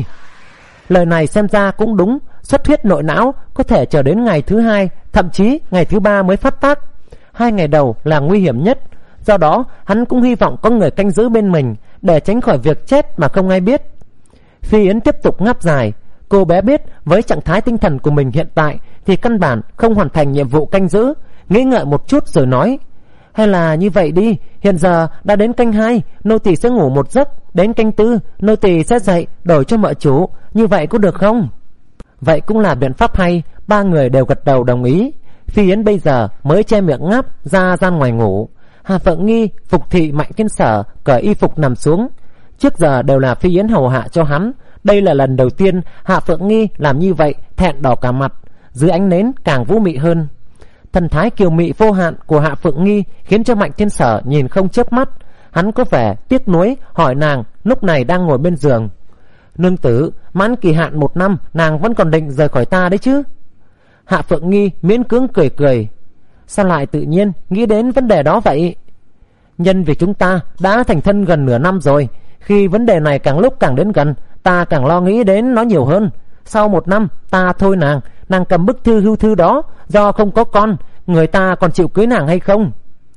Lời này xem ra cũng đúng, xuất huyết nội não có thể chờ đến ngày thứ hai, thậm chí ngày thứ ba mới phát tác. Hai ngày đầu là nguy hiểm nhất, do đó hắn cũng hy vọng có người canh giữ bên mình, để tránh khỏi việc chết mà không ai biết. Phi Yến tiếp tục ngáp dài. Cô bé biết với trạng thái tinh thần của mình hiện tại thì căn bản không hoàn thành nhiệm vụ canh giữ, nghĩ ngợi một chút rồi nói. Hay là như vậy đi, hiện giờ đã đến canh hai, nô tỳ sẽ ngủ một giấc, đến canh tư nô tỳ sẽ dậy đổi cho mợ chủ, như vậy có được không? Vậy cũng là biện pháp hay. Ba người đều gật đầu đồng ý. Phi Yến bây giờ mới che miệng ngáp ra gian ngoài ngủ. Hà Phượng Nghi phục thị Mạnh Thiên Sở, cởi y phục nằm xuống. Trước giờ đều là Phi Yến hầu hạ cho hắn, đây là lần đầu tiên Hạ Phượng Nghi làm như vậy, thẹn đỏ cả mặt, dưới ánh nến càng vũ mị hơn. Thần thái kiều mị vô hạn của Hạ Phượng Nghi khiến cho Mạnh Thiên Sở nhìn không chớp mắt. Hắn có vẻ tiếc nuối hỏi nàng lúc này đang ngồi bên giường. Nương tử, mãn kỳ hạn một năm, nàng vẫn còn định rời khỏi ta đấy chứ? Hạ Phượng Nghi miễn cưỡng cười cười. Sao lại tự nhiên nghĩ đến vấn đề đó vậy? Nhân vì chúng ta đã thành thân gần nửa năm rồi, khi vấn đề này càng lúc càng đến gần, ta càng lo nghĩ đến nó nhiều hơn. Sau một năm ta thôi nàng, nàng cầm bức thư hưu thư đó, do không có con, người ta còn chịu cưới nàng hay không?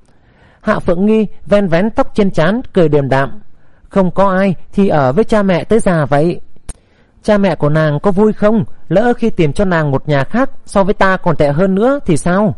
Hạ Phượng Nghi ven vén tóc trên trán, cười điềm đạm. Không có ai thì ở với cha mẹ tới già vậy. Cha mẹ của nàng có vui không? Lỡ khi tìm cho nàng một nhà khác so với ta còn tệ hơn nữa thì sao?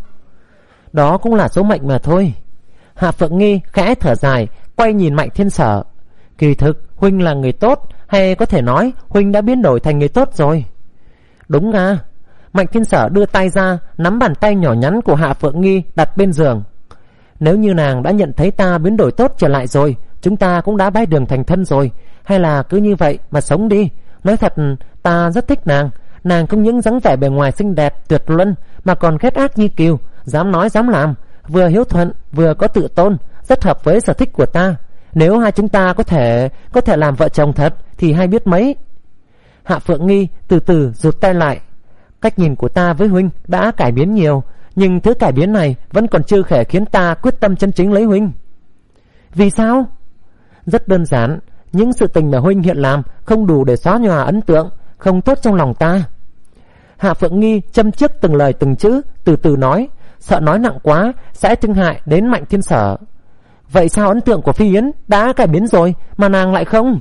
Đó cũng là số mệnh mà thôi. Hạ Phượng Nghi khẽ thở dài, quay nhìn Mạnh Thiên Sở. Kỳ thực huynh là người tốt, hay có thể nói huynh đã biến đổi thành người tốt rồi. Đúng à? Mạnh Thiên Sở đưa tay ra, nắm bàn tay nhỏ nhắn của Hạ Phượng Nghi đặt bên giường. Nếu như nàng đã nhận thấy ta biến đổi tốt trở lại rồi, chúng ta cũng đã bái đường thành thân rồi. Hay là cứ như vậy mà sống đi. Nói thật, ta rất thích nàng. Nàng không những dáng vẻ bề ngoài xinh đẹp tuyệt luân, mà còn ghét ác như kiều, dám nói dám làm, vừa hiếu thuận vừa có tự tôn, rất hợp với sở thích của ta. Nếu hai chúng ta có thể có thể làm vợ chồng thật thì hay biết mấy. Hạ Phượng Nghi từ từ rụt tay lại. Cách nhìn của ta với huynh đã cải biến nhiều, nhưng thứ cải biến này vẫn còn chưa thể khiến ta quyết tâm chân chính lấy huynh. Vì sao? Rất đơn giản, những sự tình mà huynh hiện làm không đủ để xóa nhòa ấn tượng không tốt trong lòng ta. Hạ Phượng Nghi châm trước từng lời từng chữ, từ từ nói, sợ nói nặng quá sẽ thương hại đến Mạnh Thiên Sở. Vậy sao ấn tượng của Phi Yến đã cải biến rồi mà nàng lại không?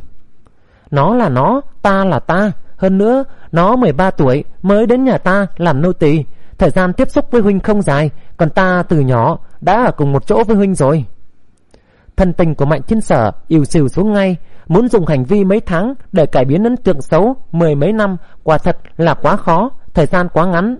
Nó là nó, ta là ta. Hơn nữa, nó mười ba tuổi mới đến nhà ta làm nô tỳ. Thời gian tiếp xúc với huynh không dài, còn ta từ nhỏ đã ở cùng một chỗ với huynh rồi. Thân tình của Mạnh Thiên Sở ìu xìu xuống ngay. Muốn dùng hành vi mấy tháng để cải biến ấn tượng xấu mười mấy năm quả thật là quá khó, thời gian quá ngắn.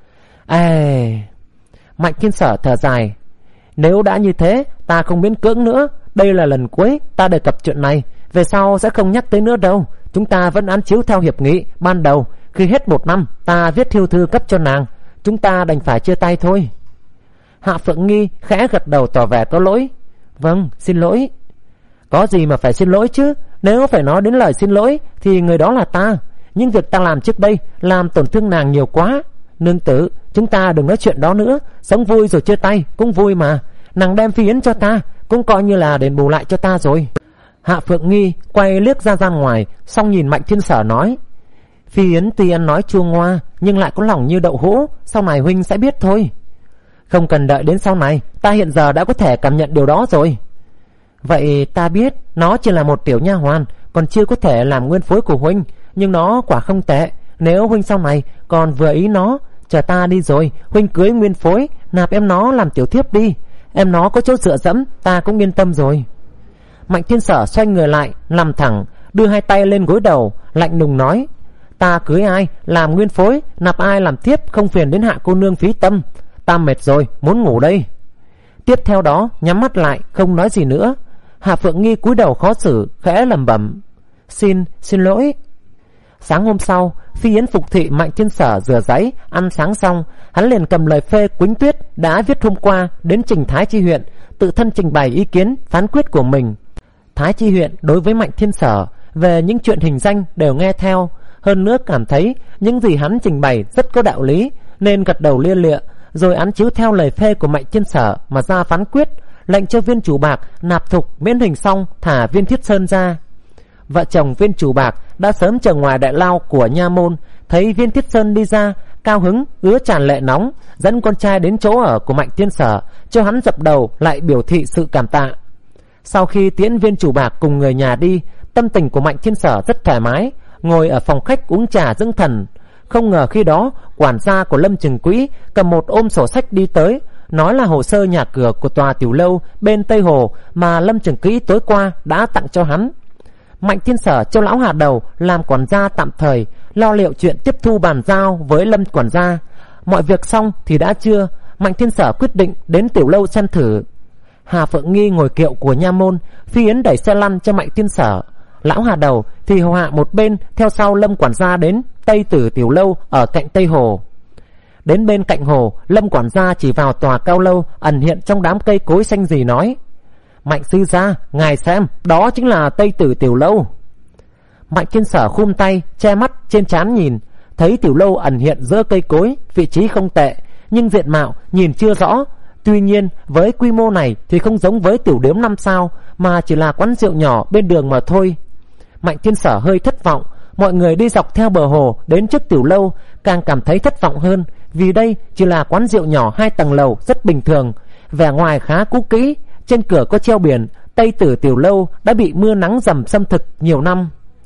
Ê... Mạnh Thiên Sở thở dài. Nếu đã như thế, ta không miễn cưỡng nữa. Đây là lần cuối ta đề cập chuyện này, về sau sẽ không nhắc tới nữa đâu. Chúng ta vẫn án chiếu theo hiệp nghị ban đầu. Khi hết một năm ta viết thiêu thư cấp cho nàng. Chúng ta đành phải chia tay thôi. Hạ Phượng Nghi khẽ gật đầu tỏ vẻ có lỗi. Vâng, xin lỗi. Có gì mà phải xin lỗi chứ? Nếu phải nói đến lời xin lỗi thì người đó là ta. Nhưng việc ta làm trước đây làm tổn thương nàng nhiều quá. Nương tử, chúng ta đừng nói chuyện đó nữa. Sống vui rồi chia tay cũng vui mà. Nàng đem Phi Yến cho ta cũng coi như là đền bù lại cho ta rồi. Hạ Phượng Nghi quay liếc ra ra ngoài, xong nhìn Mạnh Thiên Sở nói. Phi Yến tuy ăn nói chua ngoa, nhưng lại có lòng như đậu hũ. Sau này huynh sẽ biết thôi. Không cần đợi đến sau này, ta hiện giờ đã có thể cảm nhận điều đó rồi. Vậy ta biết nó chỉ là một tiểu nha hoàn, còn chưa có thể làm nguyên phối của huynh. Nhưng nó quả không tệ. Nếu huynh sau này còn vừa ý nó, chờ ta đi rồi, huynh cưới nguyên phối, nạp em nó làm tiểu thiếp đi. Em nó có chỗ dựa dẫm, ta cũng yên tâm rồi. Mạnh Thiên Sở xoay người lại, nằm thẳng, đưa hai tay lên gối đầu, lạnh lùng nói. Ta cưới ai làm nguyên phối, nạp ai làm thiếp, không phiền đến Hạ cô nương phí tâm. Ta mệt rồi, muốn ngủ đây. Tiếp theo đó nhắm mắt lại, không nói gì nữa. Hạ Phượng Nghi cúi đầu khó xử, khẽ lẩm bẩm. Xin, xin lỗi. Sáng hôm sau, Phi Yến phục thị Mạnh Thiên Sở rửa ráy, ăn sáng xong, hắn liền cầm lời phê Quýnh Tuyết đã viết hôm qua đến trình Thái Chi huyện, tự thân trình bày ý kiến phán quyết của mình. Thái Chi huyện đối với Mạnh Thiên Sở về những chuyện hình danh đều nghe theo, hơn nữa cảm thấy những gì hắn trình bày rất có đạo lý, nên gật đầu lia lịa, rồi án chiếu theo lời phê của Mạnh Thiên Sở mà ra phán quyết, lệnh cho Viên Chủ Bạc nạp thục miễn hình xong thả Viên Thiết Sơn ra. Vợ chồng Viên Chủ Bạc đã sớm chờ ngoài đại lao của nha môn, thấy Viên Thiết Sơn đi ra, cao hứng ứa tràn lệ nóng, dẫn con trai đến chỗ ở của Mạnh Thiên Sở, cho hắn dập đầu lại biểu thị sự cảm tạ. Sau khi tiễn Viên Chủ Bạc cùng người nhà đi, tâm tình của Mạnh Thiên Sở rất thoải mái, ngồi ở phòng khách uống trà dưỡng thần. Không ngờ khi đó quản gia của Lâm Trừng Quỹ cầm một ôm sổ sách đi tới, nói là hồ sơ nhà cửa của tòa tiểu lâu bên Tây Hồ mà Lâm Trừng Quỹ tối qua đã tặng cho hắn. Mạnh Thiên Sở cho lão Hà Đầu làm quản gia tạm thời, lo liệu chuyện tiếp thu bàn giao với Lâm quản gia. Mọi việc xong thì đã trưa, Mạnh Thiên Sở quyết định đến tiểu lâu xem thử. Hà Phượng Nghi ngồi kiệu của nha môn, Phi Yến đẩy xe lăn cho Mạnh Thiên Sở. Lão Hà Đầu thì hầu hạ một bên theo sau Lâm quản gia đến Tây Tử tiểu lâu ở cạnh Tây Hồ. Đến bên cạnh hồ, Lâm quản gia chỉ vào tòa cao lâu ẩn hiện trong đám cây cối xanh gì nói. Mạnh sư gia, ngài xem, đó chính là Tây Tử tiểu lâu. Mạnh Thiên Sở khum tay, che mắt trên trán nhìn, thấy tiểu lâu ẩn hiện giữa cây cối, vị trí không tệ, nhưng diện mạo nhìn chưa rõ. Tuy nhiên, với quy mô này thì không giống với tiểu điếm năm sao, mà chỉ là quán rượu nhỏ bên đường mà thôi. Mạnh Thiên Sở hơi thất vọng. Mọi người đi dọc theo bờ hồ đến trước tiểu lâu càng cảm thấy thất vọng hơn, vì đây chỉ là quán rượu nhỏ hai tầng lầu rất bình thường, vẻ ngoài khá cũ kỹ, trên cửa có treo biển Tây Tử tiểu lâu đã bị mưa nắng dầm xâm thực nhiều năm.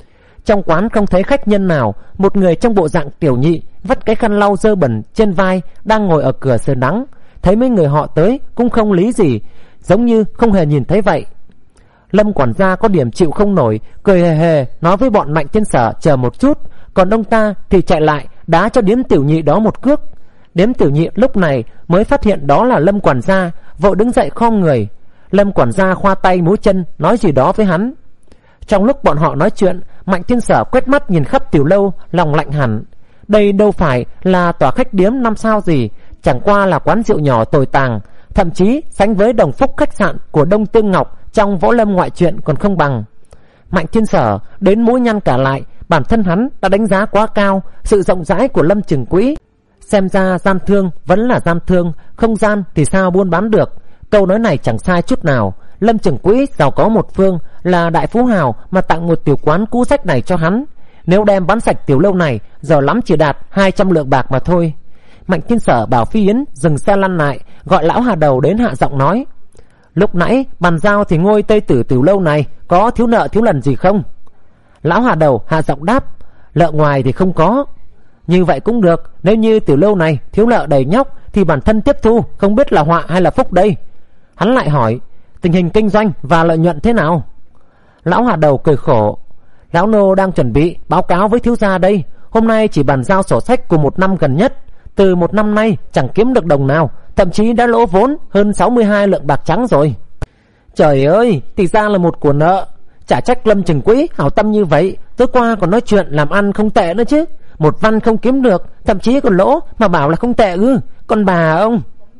Trong quán không thấy khách nhân nào. Một người trong bộ dạng tiểu nhị vắt cái khăn lau dơ bẩn trên vai đang ngồi ở cửa sườn nắng. Thấy mấy người họ tới cũng không lý gì, giống như không hề nhìn thấy vậy. Lâm quản gia có điểm chịu không nổi, cười hề hề nói với bọn Mạnh Thiên Sở chờ một chút. Còn ông ta thì chạy lại đá cho điếm tiểu nhị đó một cước. Điếm tiểu nhị lúc này mới phát hiện đó là Lâm quản gia, vội đứng dậy khom người. Lâm quản gia khoa tay múa chân nói gì đó với hắn. Trong lúc bọn họ nói chuyện, Mạnh Thiên Sở quét mắt nhìn khắp tiểu lâu, lòng lạnh hẳn. Đây đâu phải là tòa khách điếm năm sao gì, chẳng qua là quán rượu nhỏ tồi tàng, thậm chí sánh với Đồng Phúc khách sạn của Đông Tương Ngọc trong Võ Lâm ngoại truyện còn không bằng. Mạnh Thiên Sở đến mũi nhăn cả lại, bản thân hắn đã đánh giá quá cao sự rộng rãi của Lâm Trường Quỹ. Xem ra gian thương vẫn là gian thương, không gian thì sao buôn bán được. Câu nói này chẳng sai chút nào. Lâm Trường Quỹ giàu có một phương, là đại phú hào mà tặng một tiểu quán cũ sách này cho hắn. Nếu đem bán sạch tiểu lâu này, giờ lắm chỉ đạt hai trăm lượng bạc mà thôi. Mạnh Thiên Sở bảo Phi Yến dừng xe lăn lại, gọi lão Hà Đầu đến hạ giọng nói: lúc nãy bàn giao thì ngôi Tây Tử tiểu lâu này có thiếu nợ thiếu lần gì không? Lão Hà Đầu hạ giọng đáp: lợ ngoài thì không có. Như vậy cũng được, nếu như tiểu lâu này thiếu nợ đầy nhóc thì bản thân tiếp thu, không biết là họa hay là phúc đây. Hắn lại hỏi: tình hình kinh doanh và lợi nhuận thế nào? Lão Hà Đầu cười khổ: lão nô đang chuẩn bị báo cáo với thiếu gia đây. Hôm nay chỉ bàn giao sổ sách của một năm gần nhất. Từ một năm nay chẳng kiếm được đồng nào, thậm chí đã lỗ vốn hơn sáu mươi hai lượng bạc trắng rồi. Trời ơi, thì ra là một của nợ. Chả trách Lâm Trường Quỹ hảo tâm như vậy. Tối qua còn nói chuyện làm ăn không tệ nữa chứ. Một văn không kiếm được, thậm chí còn lỗ mà bảo là không tệ ư? Con bà ông.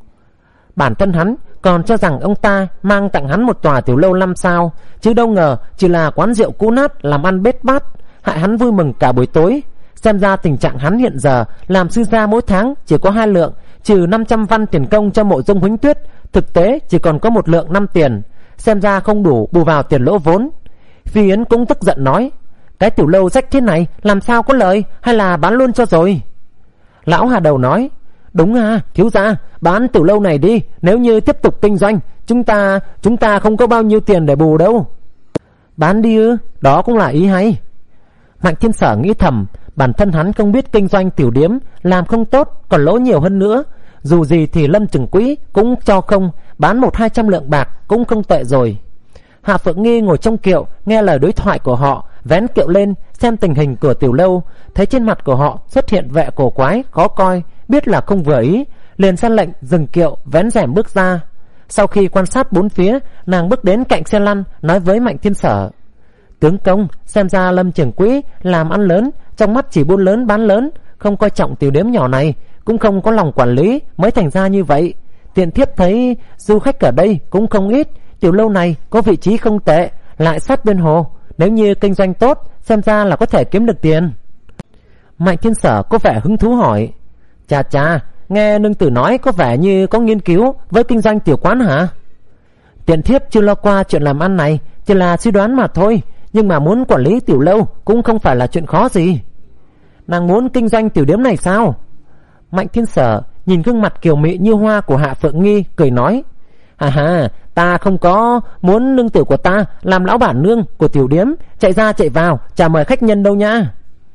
Bản thân hắn còn cho rằng ông ta mang tặng hắn một tòa tiểu lâu năm sao, chứ đâu ngờ chỉ là quán rượu cũ nát làm ăn bết bát, hại hắn vui mừng cả buổi tối. Xem ra tình trạng hắn hiện giờ làm sư gia mỗi tháng chỉ có hai lượng, trừ năm trăm văn tiền công cho Mộ Dung Huỳnh Tuyết, thực tế chỉ còn có một lượng năm tiền. Xem ra không đủ bù vào tiền lỗ vốn. Phi Yến cũng tức giận nói: cái tiểu lâu rách thế này làm sao có lời, hay là bán luôn cho rồi? Lão Hà Đầu nói: đúng à, thiếu gia, bán tiểu lâu này đi. Nếu như tiếp tục kinh doanh, chúng ta chúng ta không có bao nhiêu tiền để bù đâu. Bán đi ư? Đó cũng là ý hay. Mạnh Thiên Sở nghĩ thầm, bản thân hắn không biết kinh doanh tiểu điếm làm không tốt còn lỗ nhiều hơn nữa. Dù gì thì Lâm Trường Quỹ cũng cho không, bán một hai trăm lượng bạc cũng không tệ rồi. Hạ Phượng Nghi ngồi trong kiệu nghe lời đối thoại của họ, vén kiệu lên xem tình hình của tiểu lâu, thấy trên mặt của họ xuất hiện vẻ cổ quái khó coi, biết là không vừa ý, liền ra lệnh dừng kiệu, vén rèm bước ra. Sau khi quan sát bốn phía, nàng bước đến cạnh xe lăn, nói với Mạnh Thiên Sở: tướng công, xem ra Lâm Trường Quỹ làm ăn lớn, trong mắt chỉ buôn lớn bán lớn, không coi trọng tiểu điếm nhỏ này, cũng không có lòng quản lý mới thành ra như vậy. Tiện thiếp thấy du khách ở đây cũng không ít, tiểu lâu này có vị trí không tệ, lại sát bên hồ, nếu như kinh doanh tốt, xem ra là có thể kiếm được tiền. Mạnh Thiên Sở có vẻ hứng thú hỏi: chà chà, nghe nương tử nói có vẻ như có nghiên cứu với kinh doanh tiểu quán hả? Tiện thiếp chưa lo qua chuyện làm ăn này, chỉ là suy đoán mà thôi, nhưng mà muốn quản lý tiểu lâu cũng không phải là chuyện khó gì. Nàng muốn kinh doanh tiểu điếm này sao? Mạnh Thiên Sở nhìn gương mặt kiều mị như hoa của Hạ Phượng Nghi, cười nói: hà hà, ta không có muốn nương tử của ta làm lão bản nương của tiểu điếm chạy ra chạy vào chào mời khách nhân đâu nha.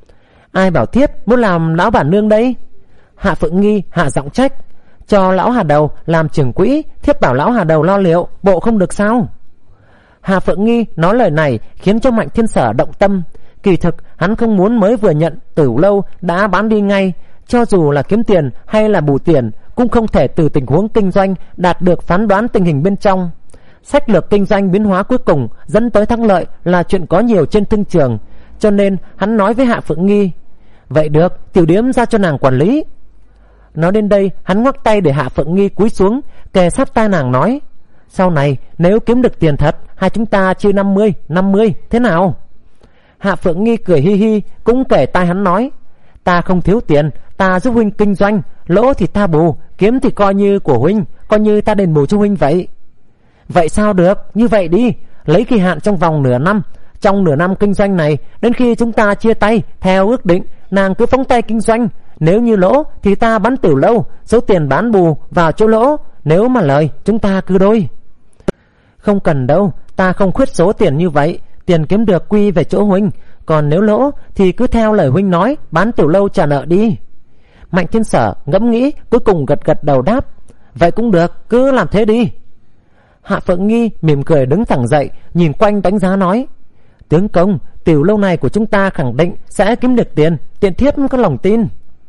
Ai bảo thiếp muốn làm lão bản nương đây? Hạ Phượng Nghi hạ giọng trách: cho lão Hà Đầu làm trưởng quỹ, thiếp bảo lão Hà Đầu lo liệu, bộ không được sao? Hạ Phượng Nghi nói lời này khiến cho Mạnh Thiên Sở động tâm. Kỳ thực hắn không muốn mới vừa nhận tiểu lâu đã bán đi ngay, cho dù là kiếm tiền hay là bù tiền cũng không thể từ tình huống kinh doanh đạt được phán đoán tình hình bên trong. Sách lược kinh doanh biến hóa cuối cùng dẫn tới thắng lợi là chuyện có nhiều trên thương trường, cho nên hắn nói với Hạ Phượng Nghi: vậy được, tiểu điếm ra cho nàng quản lý. Nói đến đây hắn ngoắc tay để Hạ Phượng Nghi cúi xuống, kề sát tai nàng nói: sau này nếu kiếm được tiền thật, hai chúng ta chia năm mươi năm mươi thế nào? Hạ Phượng Nghi cười hi hi, cũng kể tai hắn nói: ta không thiếu tiền, ta giúp huynh kinh doanh, lỗ thì ta bù, kiếm thì coi như của huynh, coi như ta đền bù cho huynh vậy. Vậy sao được, như vậy đi, lấy kỳ hạn trong vòng nửa năm. Trong nửa năm kinh doanh này, đến khi chúng ta chia tay theo ước định, nàng cứ phóng tay kinh doanh. Nếu như lỗ thì ta bán tiểu lâu, số tiền bán bù vào chỗ lỗ, nếu mà lời chúng ta cứ đôi. Không cần đâu, ta không khuyết số tiền như vậy, tiền kiếm được quy về chỗ huynh, Còn nếu lỗ thì cứ theo lời huynh nói, bán tiểu lâu trả nợ đi. Mạnh Thiên Sở ngẫm nghĩ, cuối cùng gật gật đầu đáp: Vậy cũng được, cứ làm thế đi. Hạ Phượng Nghi mỉm cười đứng thẳng dậy, nhìn quanh đánh giá nói: Tướng công, tiểu lâu này của chúng ta khẳng định sẽ kiếm được tiền, Tiện Thiếp có lòng tin.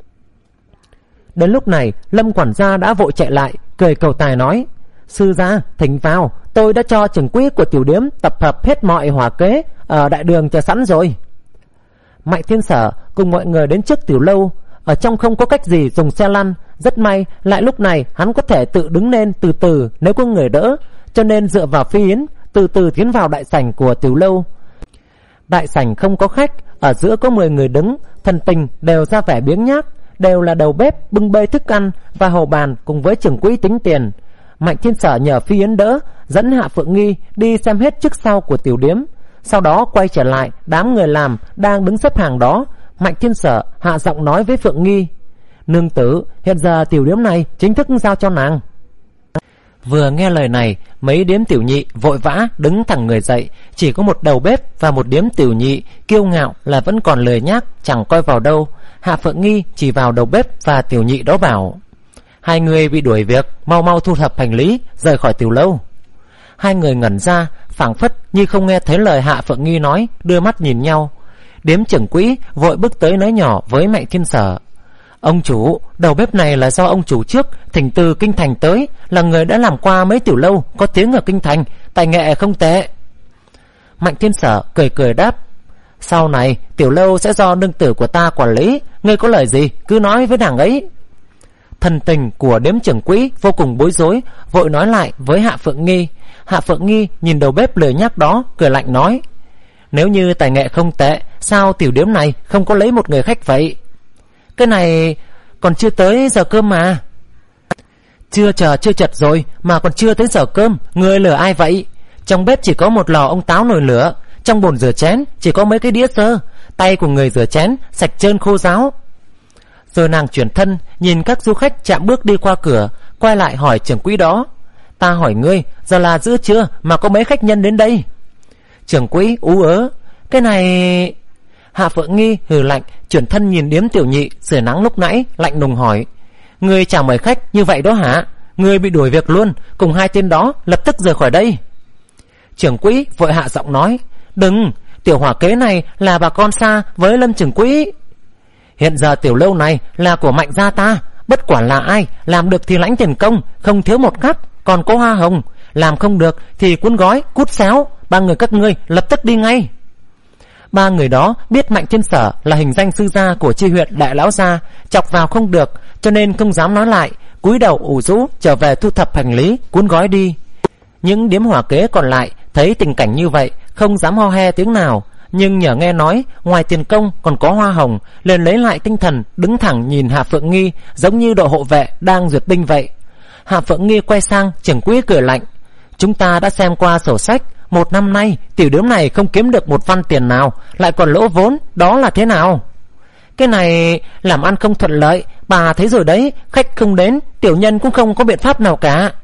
Đến lúc này, Lâm quản gia đã vội chạy lại, cười cầu tài nói: Sư gia, thỉnh vào, tôi đã cho trưởng quỹ của tiểu điếm tập hợp hết mọi hỏa kế ở đại đường chờ sẵn rồi. Mạnh Thiên Sở cùng mọi người đến trước tiểu lâu. Ở trong không có cách gì dùng xe lăn, rất may lại lúc này hắn có thể tự đứng lên từ từ nếu có người đỡ, cho nên dựa vào Phi Yến từ từ tiến vào đại sảnh của tiểu lâu. Đại sảnh không có khách, ở giữa có mười người đứng, thần tình đều ra vẻ biếng nhác, đều là đầu bếp bưng bê thức ăn và hầu bàn cùng với trưởng quỹ tính tiền. Mạnh Thiên Sở nhờ Phi Yến đỡ, dẫn Hạ Phượng Nghi đi xem hết trước sau của tiểu điếm. Sau đó quay trở lại đám người làm đang đứng xếp hàng đó. Mạnh Thiên Sở hạ giọng nói với Phượng Nghi: Nương tử, hiện giờ tiểu điếm này chính thức giao cho nàng. Vừa nghe lời này, mấy điếm tiểu nhị vội vã đứng thẳng người dậy. Chỉ có một đầu bếp và một điếm tiểu nhị kiêu ngạo là vẫn còn lười nhác, chẳng coi vào đâu. Hạ Phượng Nghi chỉ vào đầu bếp và tiểu nhị đó bảo: Hai người bị đuổi việc, mau mau thu thập hành lý rời khỏi tiểu lâu. Hai người ngẩn ra, phảng phất như không nghe thấy lời Hạ Phượng Nghi nói, đưa mắt nhìn nhau. Điếm trưởng quỹ vội bước tới nói nhỏ với Mạnh Thiên Sở: Ông chủ, đầu bếp này là do ông chủ trước thỉnh từ kinh thành tới, là người đã làm qua mấy tiểu lâu có tiếng ở kinh thành, tài nghệ không tệ. Mạnh Thiên Sở cười cười đáp: Sau này tiểu lâu sẽ do nương tử của ta quản lý, ngươi có lời gì cứ nói với nàng ấy. Thần tình của điếm trưởng quỹ vô cùng bối rối, vội nói lại với Hạ Phượng Nghi. Hạ Phượng Nghi nhìn đầu bếp lười nhác đó, cười lạnh nói: Nếu như tài nghệ không tệ, sao tiểu điếm này không có lấy một người khách vậy? Cái này còn chưa tới giờ cơm mà. Chưa chờ chưa chật rồi mà còn chưa tới giờ cơm, ngươi lừa ai vậy? Trong bếp chỉ có một lò ông táo nồi lửa, trong bồn rửa chén chỉ có mấy cái đĩa sơ, tay của người rửa chén sạch trơn khô ráo. Rồi nàng chuyển thân nhìn các du khách chạm bước đi qua cửa, quay lại hỏi trưởng quỹ đó: Ta hỏi ngươi, giờ là giữa trưa mà có mấy khách nhân đến đây? Trưởng quỹ ú ớ: Cái này... Hạ Phượng Nghi hừ lạnh, chuyển thân nhìn điếm tiểu nhị sưởi nắng lúc nãy, lạnh lùng hỏi: Ngươi chào mời khách như vậy đó hả? Ngươi bị đuổi việc luôn, cùng hai tên đó lập tức rời khỏi đây. Trưởng quỹ vội hạ giọng nói: Đừng, tiểu hỏa kế này là bà con xa với Lâm trưởng quỹ. Hiện giờ tiểu lâu này là của Mạnh gia ta, bất quản là ai làm được thì lãnh tiền công, không thiếu một cắt, còn có hoa hồng. Làm không được thì cuốn gói cút xéo, ba người các ngươi lập tức đi ngay. Ba người đó biết Mạnh Thiên Sở là hình danh sư gia của chi huyện đại lão gia, chọc vào không được, cho nên không dám nói lại, cúi đầu ủ rũ trở về thu thập hành lý, cuốn gói đi. Những điếm hỏa kế còn lại thấy tình cảnh như vậy, không dám ho he tiếng nào, nhưng nhờ nghe nói ngoài tiền công còn có hoa hồng, liền lấy lại tinh thần, đứng thẳng nhìn Hạ Phượng Nghi, giống như đội hộ vệ đang duyệt binh vậy. Hạ Phượng Nghi quay sang trưởng quỹ cười lạnh: Chúng ta đã xem qua sổ sách, một năm nay tiểu điếm này không kiếm được một văn tiền nào, lại còn lỗ vốn, đó là thế nào? Cái này làm ăn không thuận lợi, bà thấy rồi đấy, khách không đến, tiểu nhân cũng không có biện pháp nào cả.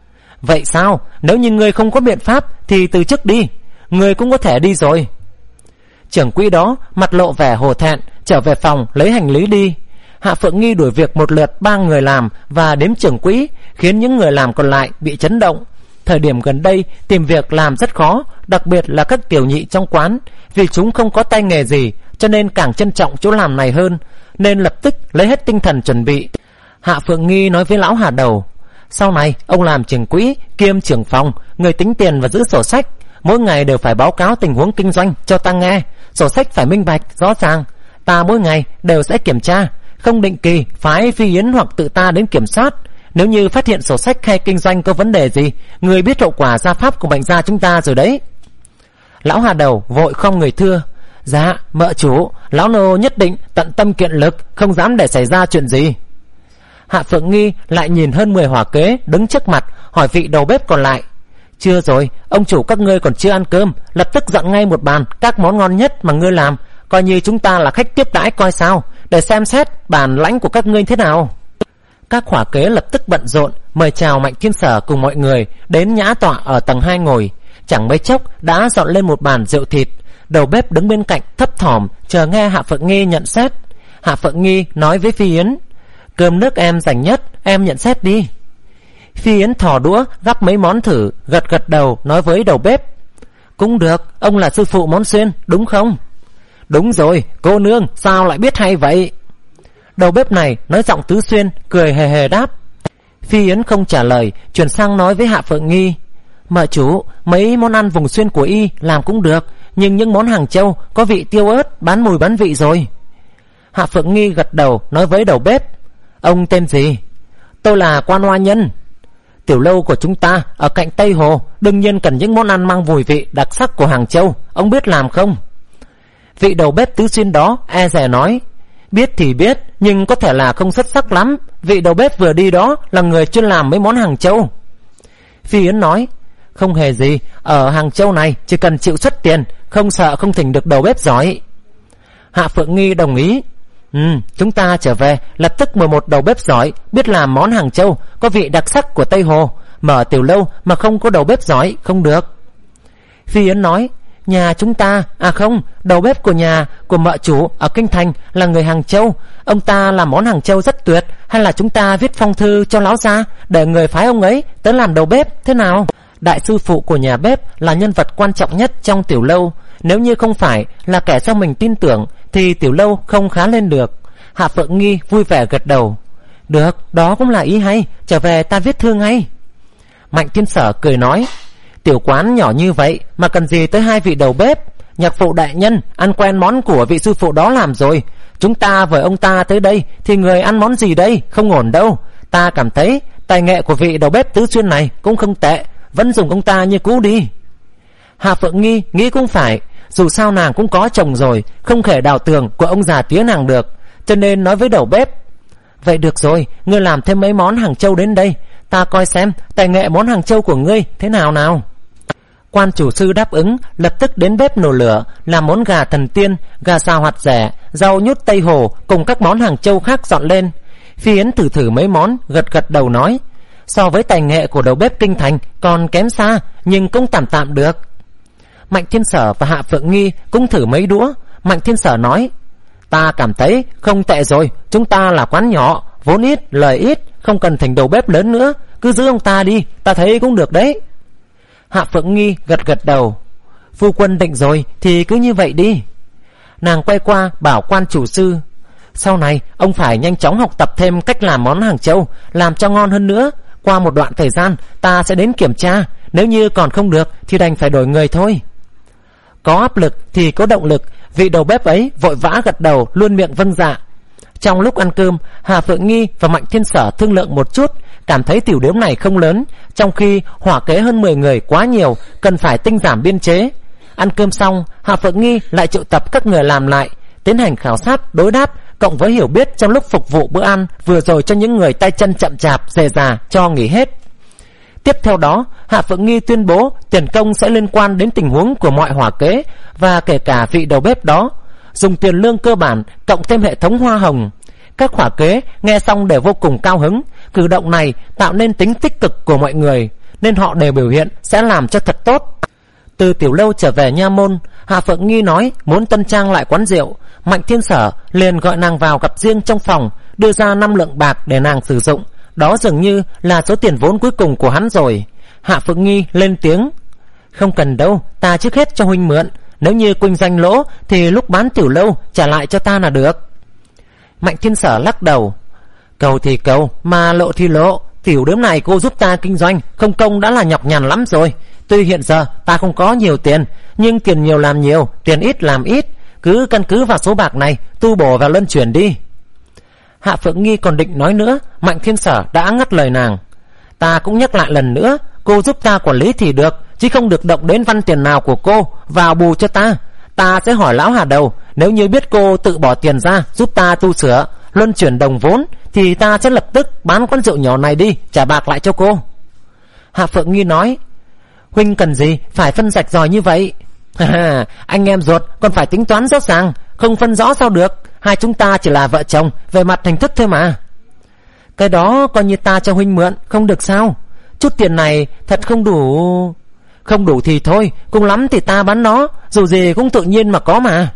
Vậy sao? Nếu như ngươi không có biện pháp thì từ chức đi, ngươi cũng có thể đi rồi. Trưởng quỹ đó mặt lộ vẻ hổ thẹn, trở về phòng lấy hành lý đi. Hạ Phượng Nghi đuổi việc một lượt ba người làm và đếm trưởng quỹ, khiến những người làm còn lại bị chấn động. Thời điểm gần đây tìm việc làm rất khó, đặc biệt là các tiểu nhị trong quán, vì chúng không có tay nghề gì, cho nên càng trân trọng chỗ làm này hơn, nên lập tức lấy hết tinh thần chuẩn bị. Hạ Phượng Nghi nói với lão Hà Đầu: Sau này ông làm trưởng quỹ kiêm trưởng phòng, người tính tiền và giữ sổ sách, mỗi ngày đều phải báo cáo tình huống kinh doanh cho ta nghe, sổ sách phải minh bạch rõ ràng, ta mỗi ngày đều sẽ kiểm tra, không định kỳ phái Phi Yến hoặc tự ta đến kiểm soát. Nếu như phát hiện sổ sách hay kinh doanh có vấn đề gì, người biết hậu quả gia pháp của Mạnh gia chúng ta rồi đấy. Lão Hà Đầu vội không người thưa: Dạ mợ chủ, lão nô nhất định tận tâm kiện lực, không dám để xảy ra chuyện gì. Hạ Phượng Nghi lại nhìn hơn mười hỏa kế đứng trước mặt, hỏi vị đầu bếp còn lại: Chưa rồi, ông chủ các ngươi còn chưa ăn cơm, lập tức dọn ngay một bàn các món ngon nhất mà ngươi làm, coi như chúng ta là khách tiếp đãi coi sao, để xem xét bản lãnh của các ngươi thế nào. Các hỏa kế lập tức bận rộn mời chào Mạnh Thiên Sở cùng mọi người đến nhã tọa ở tầng hai ngồi. Chẳng mấy chốc đã dọn lên một bàn rượu thịt, Đầu bếp đứng bên cạnh thấp thỏm chờ nghe Hạ Phượng Nghi nhận xét. Hạ Phượng Nghi nói với Phi Yến: Cơm nước em dành nhất, em nhận xét đi. Phi Yến thò đũa gắp mấy món thử, gật gật đầu nói với đầu bếp: Cũng được, ông là sư phụ món xuyên đúng không? Đúng rồi, cô nương sao lại biết hay vậy? Đầu bếp này nói giọng tứ xuyên, cười hề hề đáp. Phi Yến không trả lời, chuyển sang nói với Hạ Phượng Nghi: Mợ chủ, mấy món ăn vùng xuyên của y làm cũng được, nhưng những món Hàng Châu có vị tiêu ớt, bán mùi bán vị rồi. Hạ Phượng Nghi gật đầu nói với đầu bếp: Ông tên gì? Tôi là Quan Hoa Nhân. Tiểu lâu của chúng ta ở cạnh Tây Hồ, đương nhiên cần những món ăn mang mùi vị đặc sắc của Hàng Châu, ông biết làm không? Vị đầu bếp tứ xuyên đó e dè nói: Biết thì biết, nhưng có thể là không xuất sắc lắm. Vị đầu bếp vừa đi đó là người chuyên làm mấy món Hàng Châu. Phi Yến nói: Không hề gì, ở Hàng Châu này chỉ cần chịu xuất tiền, không sợ không thỉnh được đầu bếp giỏi. Hạ Phượng Nghi đồng ý: Ừ, chúng ta trở về lập tức mời một đầu bếp giỏi, biết làm món Hàng Châu có vị đặc sắc của Tây Hồ. Mở tiểu lâu mà không có đầu bếp giỏi không được. Phi Yến nói: Nhà chúng ta, à không, đầu bếp của nhà của mợ chủ ở Kinh Thành là người Hàng Châu. Ông ta làm món Hàng Châu rất tuyệt. Hay là chúng ta viết phong thư cho lão gia, để người phái ông ấy tới làm đầu bếp, thế nào? Đại sư phụ của nhà bếp là nhân vật quan trọng nhất trong tiểu lâu. Nếu như không phải là kẻ do mình tin tưởng thì tiểu lâu không khá lên được. Hạ Phượng Nghi vui vẻ gật đầu: Được, đó cũng là ý hay, trở về ta viết thư ngay. Mạnh Thiên Sở cười nói: Tiểu quán nhỏ như vậy mà cần gì tới hai vị đầu bếp? Nhạc phụ đại nhân ăn quen món của vị sư phụ đó làm rồi. Chúng ta với ông ta tới đây thì người ăn món gì đây? Không ổn đâu. Ta cảm thấy tài nghệ của vị đầu bếp tứ xuyên này cũng không tệ, vẫn dùng ông ta như cũ đi. Hạ Phượng Nghi nghĩ cũng phải, dù sao nàng cũng có chồng rồi, không thể đào tường của ông già tía nàng được, cho nên nói với đầu bếp: Vậy được rồi, ngươi làm thêm mấy món Hàng Châu đến đây, ta coi xem tài nghệ món Hàng Châu của ngươi thế nào nào. Quan chủ sư đáp ứng, lập tức đến bếp nổ lửa làm món gà thần tiên, gà xào hạt rẻ, rau nhút Tây Hồ cùng các món Hàng Châu khác dọn lên. Phi Yến thử thử mấy món, gật gật đầu nói: So với tài nghệ của đầu bếp Kinh Thành còn kém xa, nhưng cũng tạm tạm được. Mạnh Thiên Sở và Hạ Phượng Nghi cũng thử mấy đũa. Mạnh Thiên Sở nói: Ta cảm thấy không tệ rồi, chúng ta là quán nhỏ, vốn ít, lời ít, không cần thành đầu bếp lớn nữa, cứ giữ ông ta đi, ta thấy cũng được đấy. Hạ Phượng Nghi gật gật đầu: Phu quân định rồi thì cứ như vậy đi. Nàng quay qua bảo quan chủ sư: Sau này ông phải nhanh chóng học tập thêm cách làm món Hàng Châu, làm cho ngon hơn nữa. Qua một đoạn thời gian ta sẽ đến kiểm tra, nếu như còn không được thì đành phải đổi người thôi. Có áp lực thì có động lực, vị đầu bếp ấy vội vã gật đầu, luôn miệng vâng dạ. Trong lúc ăn cơm, Hà Phượng Nghi và Mạnh Thiên Sở thương lượng một chút, cảm thấy tiểu điếm này không lớn, trong khi hỏa kế hơn mười người quá nhiều, cần phải tinh giảm biên chế. Ăn cơm xong, Hà Phượng Nghi lại triệu tập các người làm lại, tiến hành khảo sát, đối đáp, cộng với hiểu biết trong lúc phục vụ bữa ăn vừa rồi cho những người tay chân chậm chạp, dề dà cho nghỉ hết. Tiếp theo đó, Hạ Phượng Nghi tuyên bố tiền công sẽ liên quan đến tình huống của mọi hỏa kế và kể cả vị đầu bếp đó, dùng tiền lương cơ bản cộng thêm hệ thống hoa hồng. Các hỏa kế nghe xong đều vô cùng cao hứng, cử động này tạo nên tính tích cực của mọi người, nên họ đều biểu hiện sẽ làm cho thật tốt. Từ tiểu lâu trở về nha môn, Hạ Phượng Nghi nói muốn tân trang lại quán rượu. Mạnh Thiên Sở liền gọi nàng vào gặp riêng trong phòng, đưa ra năm lượng bạc để nàng sử dụng. Đó dường như là số tiền vốn cuối cùng của hắn rồi. Hạ Phượng Nghi lên tiếng: Không cần đâu, ta trước hết cho huynh mượn, nếu như kinh doanh lỗ thì lúc bán tiểu lâu trả lại cho ta là được. Mạnh Thiên Sở lắc đầu: Cầu thì cầu, mà lộ thì lộ, tiểu điếm này cô giúp ta kinh doanh không công đã là nhọc nhằn lắm rồi. Tuy hiện giờ ta không có nhiều tiền, nhưng tiền nhiều làm nhiều, tiền ít làm ít, cứ căn cứ vào số bạc này tu bổ và luân chuyển đi. Hạ Phượng Nghi còn định nói nữa, Mạnh Thiên Sở đã ngắt lời nàng: Ta cũng nhắc lại lần nữa, cô giúp ta quản lý thì được, chứ không được động đến văn tiền nào của cô vào bù cho ta. Ta sẽ hỏi lão Hà Đầu, nếu như biết cô tự bỏ tiền ra giúp ta tu sửa, luân chuyển đồng vốn, thì ta sẽ lập tức bán quán rượu nhỏ này đi, trả bạc lại cho cô. Hạ Phượng Nghi nói: Huynh cần gì phải phân rạch ròi như vậy? Anh em ruột còn phải tính toán rõ ràng, không phân rõ sao được. Hai chúng ta chỉ là vợ chồng về mặt hình thức thôi mà. Cái đó coi như ta cho huynh mượn, không được sao? Chút tiền này thật không đủ. Không đủ thì thôi, cùng lắm thì ta bán nó, dù gì cũng tự nhiên mà có mà.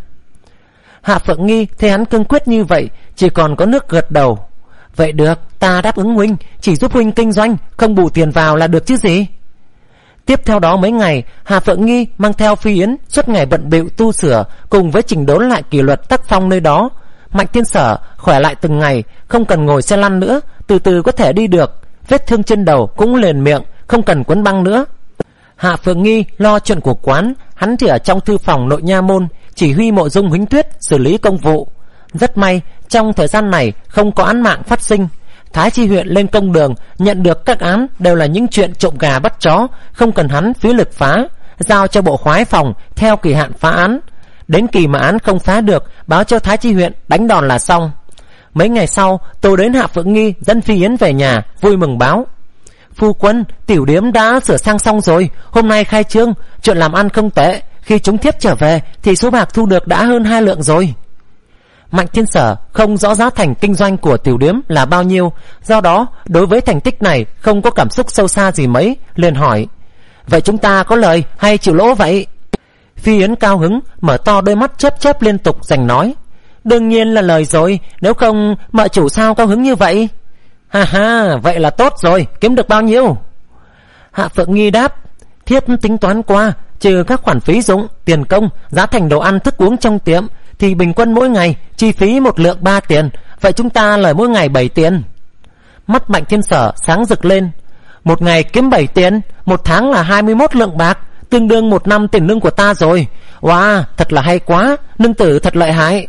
Hạ Phượng Nghi thấy hắn cương quyết như vậy, chỉ còn có nước gật đầu. Vậy được, ta đáp ứng huynh, chỉ giúp huynh kinh doanh, không bù tiền vào là được chứ gì. Tiếp theo đó mấy ngày, Hạ Phượng Nghi mang theo Phi Yến suốt ngày bận bịu tu sửa, cùng với chỉnh đốn lại kỷ luật tác phong nơi đó. Mạnh Thiên Sở khỏe lại từng ngày, không cần ngồi xe lăn nữa, từ từ có thể đi được. Vết thương trên đầu cũng liền miệng, không cần quấn băng nữa. Hạ Phượng Nghi lo chuyện của quán, hắn thì ở trong thư phòng nội nha môn chỉ huy Mộ Dung Huỳnh Tuyết xử lý công vụ. Rất may trong thời gian này không có án mạng phát sinh. Thái Chi huyện lên công đường nhận được các án đều là những chuyện trộm gà bắt chó, không cần hắn phí lực phá, giao cho bộ khoái phòng theo kỳ hạn phá án. Đến kỳ mà án không phá được, báo cho Thái Chi huyện đánh đòn là xong. Mấy ngày sau, tôi đến Hạ Phượng Nghi dẫn Phi Yến về nhà, vui mừng báo: Phu quân, tiểu điếm đã sửa sang xong rồi, hôm nay khai trương, chuyện làm ăn không tệ. Khi chúng thiếp trở về thì số bạc thu được đã hơn hai lượng rồi. Mạnh Thiên Sở không rõ giá thành kinh doanh của tiểu điếm là bao nhiêu, do đó đối với thành tích này không có cảm xúc sâu xa gì mấy, liền hỏi: Vậy chúng ta có lời hay chịu lỗ vậy? Phi Yến cao hứng mở to đôi mắt chớp chớp liên tục giành nói: Đương nhiên là lời rồi, nếu không mợ chủ sao cao hứng như vậy? Ha ha, vậy là tốt rồi, kiếm được bao nhiêu? Hạ Phượng Nghi đáp: Thiếp tính toán qua, trừ các khoản phí dụng, tiền công, giá thành đồ ăn thức uống trong tiệm, thì bình quân mỗi ngày chi phí một lượng ba tiền. Vậy chúng ta lời mỗi ngày bảy tiền. Mắt Mạnh Thiên Sở sáng rực lên. Một ngày kiếm bảy tiền, một tháng là hai mươi mốt lượng bạc, tương đương một năm tiền lương của ta rồi. Wow, thật là hay quá, nương tử thật lợi hại.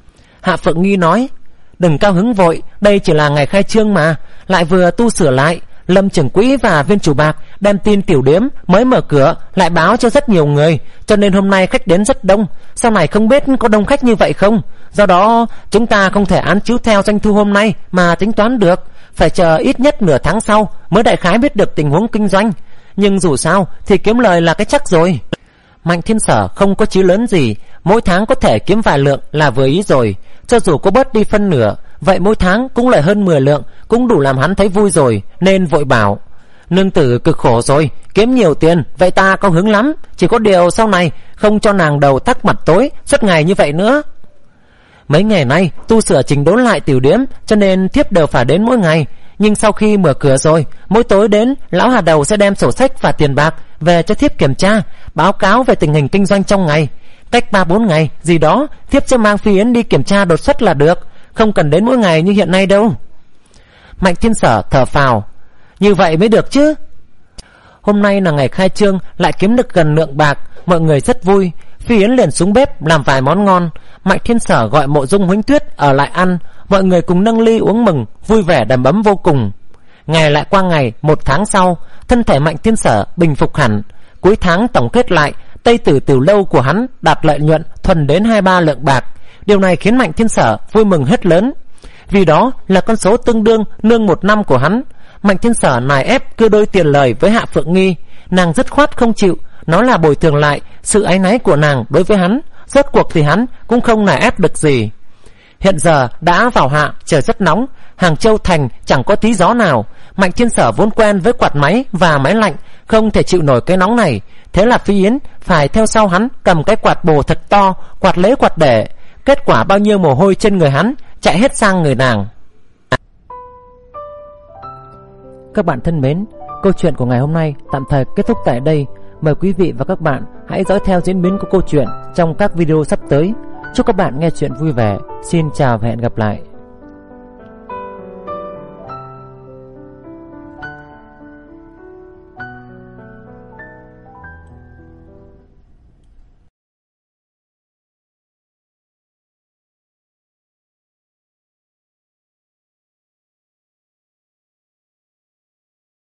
Hạ Phượng Nghi nói: Đừng cao hứng vội, đây chỉ là ngày khai trương mà, lại vừa tu sửa lại. Lâm trưởng quỹ và viên chủ bạc đem tin tiểu điếm mới mở cửa lại báo cho rất nhiều người, cho nên hôm nay khách đến rất đông. Sau này không biết có đông khách như vậy không, do đó chúng ta không thể án chiếu theo doanh thu hôm nay mà tính toán được, phải chờ ít nhất nửa tháng sau mới đại khái biết được tình huống kinh doanh. Nhưng dù sao thì kiếm lời là cái chắc rồi. Mạnh Thiên Sở không có chí lớn gì, mỗi tháng có thể kiếm vài lượng là vừa ý rồi. Cho dù có bớt đi phân nửa, vậy mỗi tháng cũng lại hơn mười lượng, cũng đủ làm hắn thấy vui rồi, nên vội bảo: Nương tử cực khổ rồi, kiếm nhiều tiền, vậy ta cao hứng lắm. Chỉ có điều sau này không cho nàng đầu tắt mặt tối suốt ngày như vậy nữa. Mấy ngày nay tu sửa chỉnh đốn lại tiểu điếm, cho nên thiếp đều phải đến mỗi ngày. Nhưng sau khi mở cửa rồi, mỗi tối đến, lão Hà Đầu sẽ đem sổ sách và tiền bạc về cho thiếp kiểm tra, báo cáo về tình hình kinh doanh trong ngày. Cách ba bốn ngày gì đó, thiếp sẽ mang Phi Yến đi kiểm tra đột xuất là được, không cần đến mỗi ngày như hiện nay đâu. Mạnh Thiên Sở thở phào: Như vậy mới được chứ. Hôm nay là ngày khai trương, lại kiếm được gần lượng bạc, mọi người rất vui. Phi Yến liền xuống bếp làm vài món ngon. Mạnh Thiên Sở gọi Mộ Dung Huỳnh Tuyết ở lại ăn, mọi người cùng nâng ly uống mừng, vui vẻ đầm ấm vô cùng. Ngày lại qua ngày, một tháng sau, thân thể Mạnh Thiên Sở bình phục hẳn. Cuối tháng tổng kết lại, Tây Tử Tiểu Lâu của hắn đạt lợi nhuận thuần đến hai ba lượng bạc. Điều này khiến Mạnh Thiên Sở vui mừng hết lớn, vì đó là con số tương đương nương một năm của hắn. Mạnh Thiên Sở nài ép cưa đôi tiền lời với Hạ Phượng Nghi, nàng dứt khoát không chịu, nó là bồi thường lại sự áy náy của nàng đối với hắn. Rốt cuộc thì hắn cũng không nài ép được gì. Hiện giờ đã vào hạ, trời rất nóng, Hàng Châu thành chẳng có tí gió nào. Mạnh Thiên Sở vốn quen với quạt máy và máy lạnh, không thể chịu nổi cái nóng này. Thế là Phi Yến phải theo sau hắn cầm cái quạt bồ thật to, quạt lấy quạt để. Kết quả bao nhiêu mồ hôi trên người hắn chạy hết sang người nàng. Các bạn thân mến, câu chuyện của ngày hôm nay tạm thời kết thúc tại đây. Mời quý vị và các bạn hãy dõi theo diễn biến của câu chuyện trong các video sắp tới. Chúc các bạn nghe chuyện vui vẻ. Xin chào và hẹn gặp lại.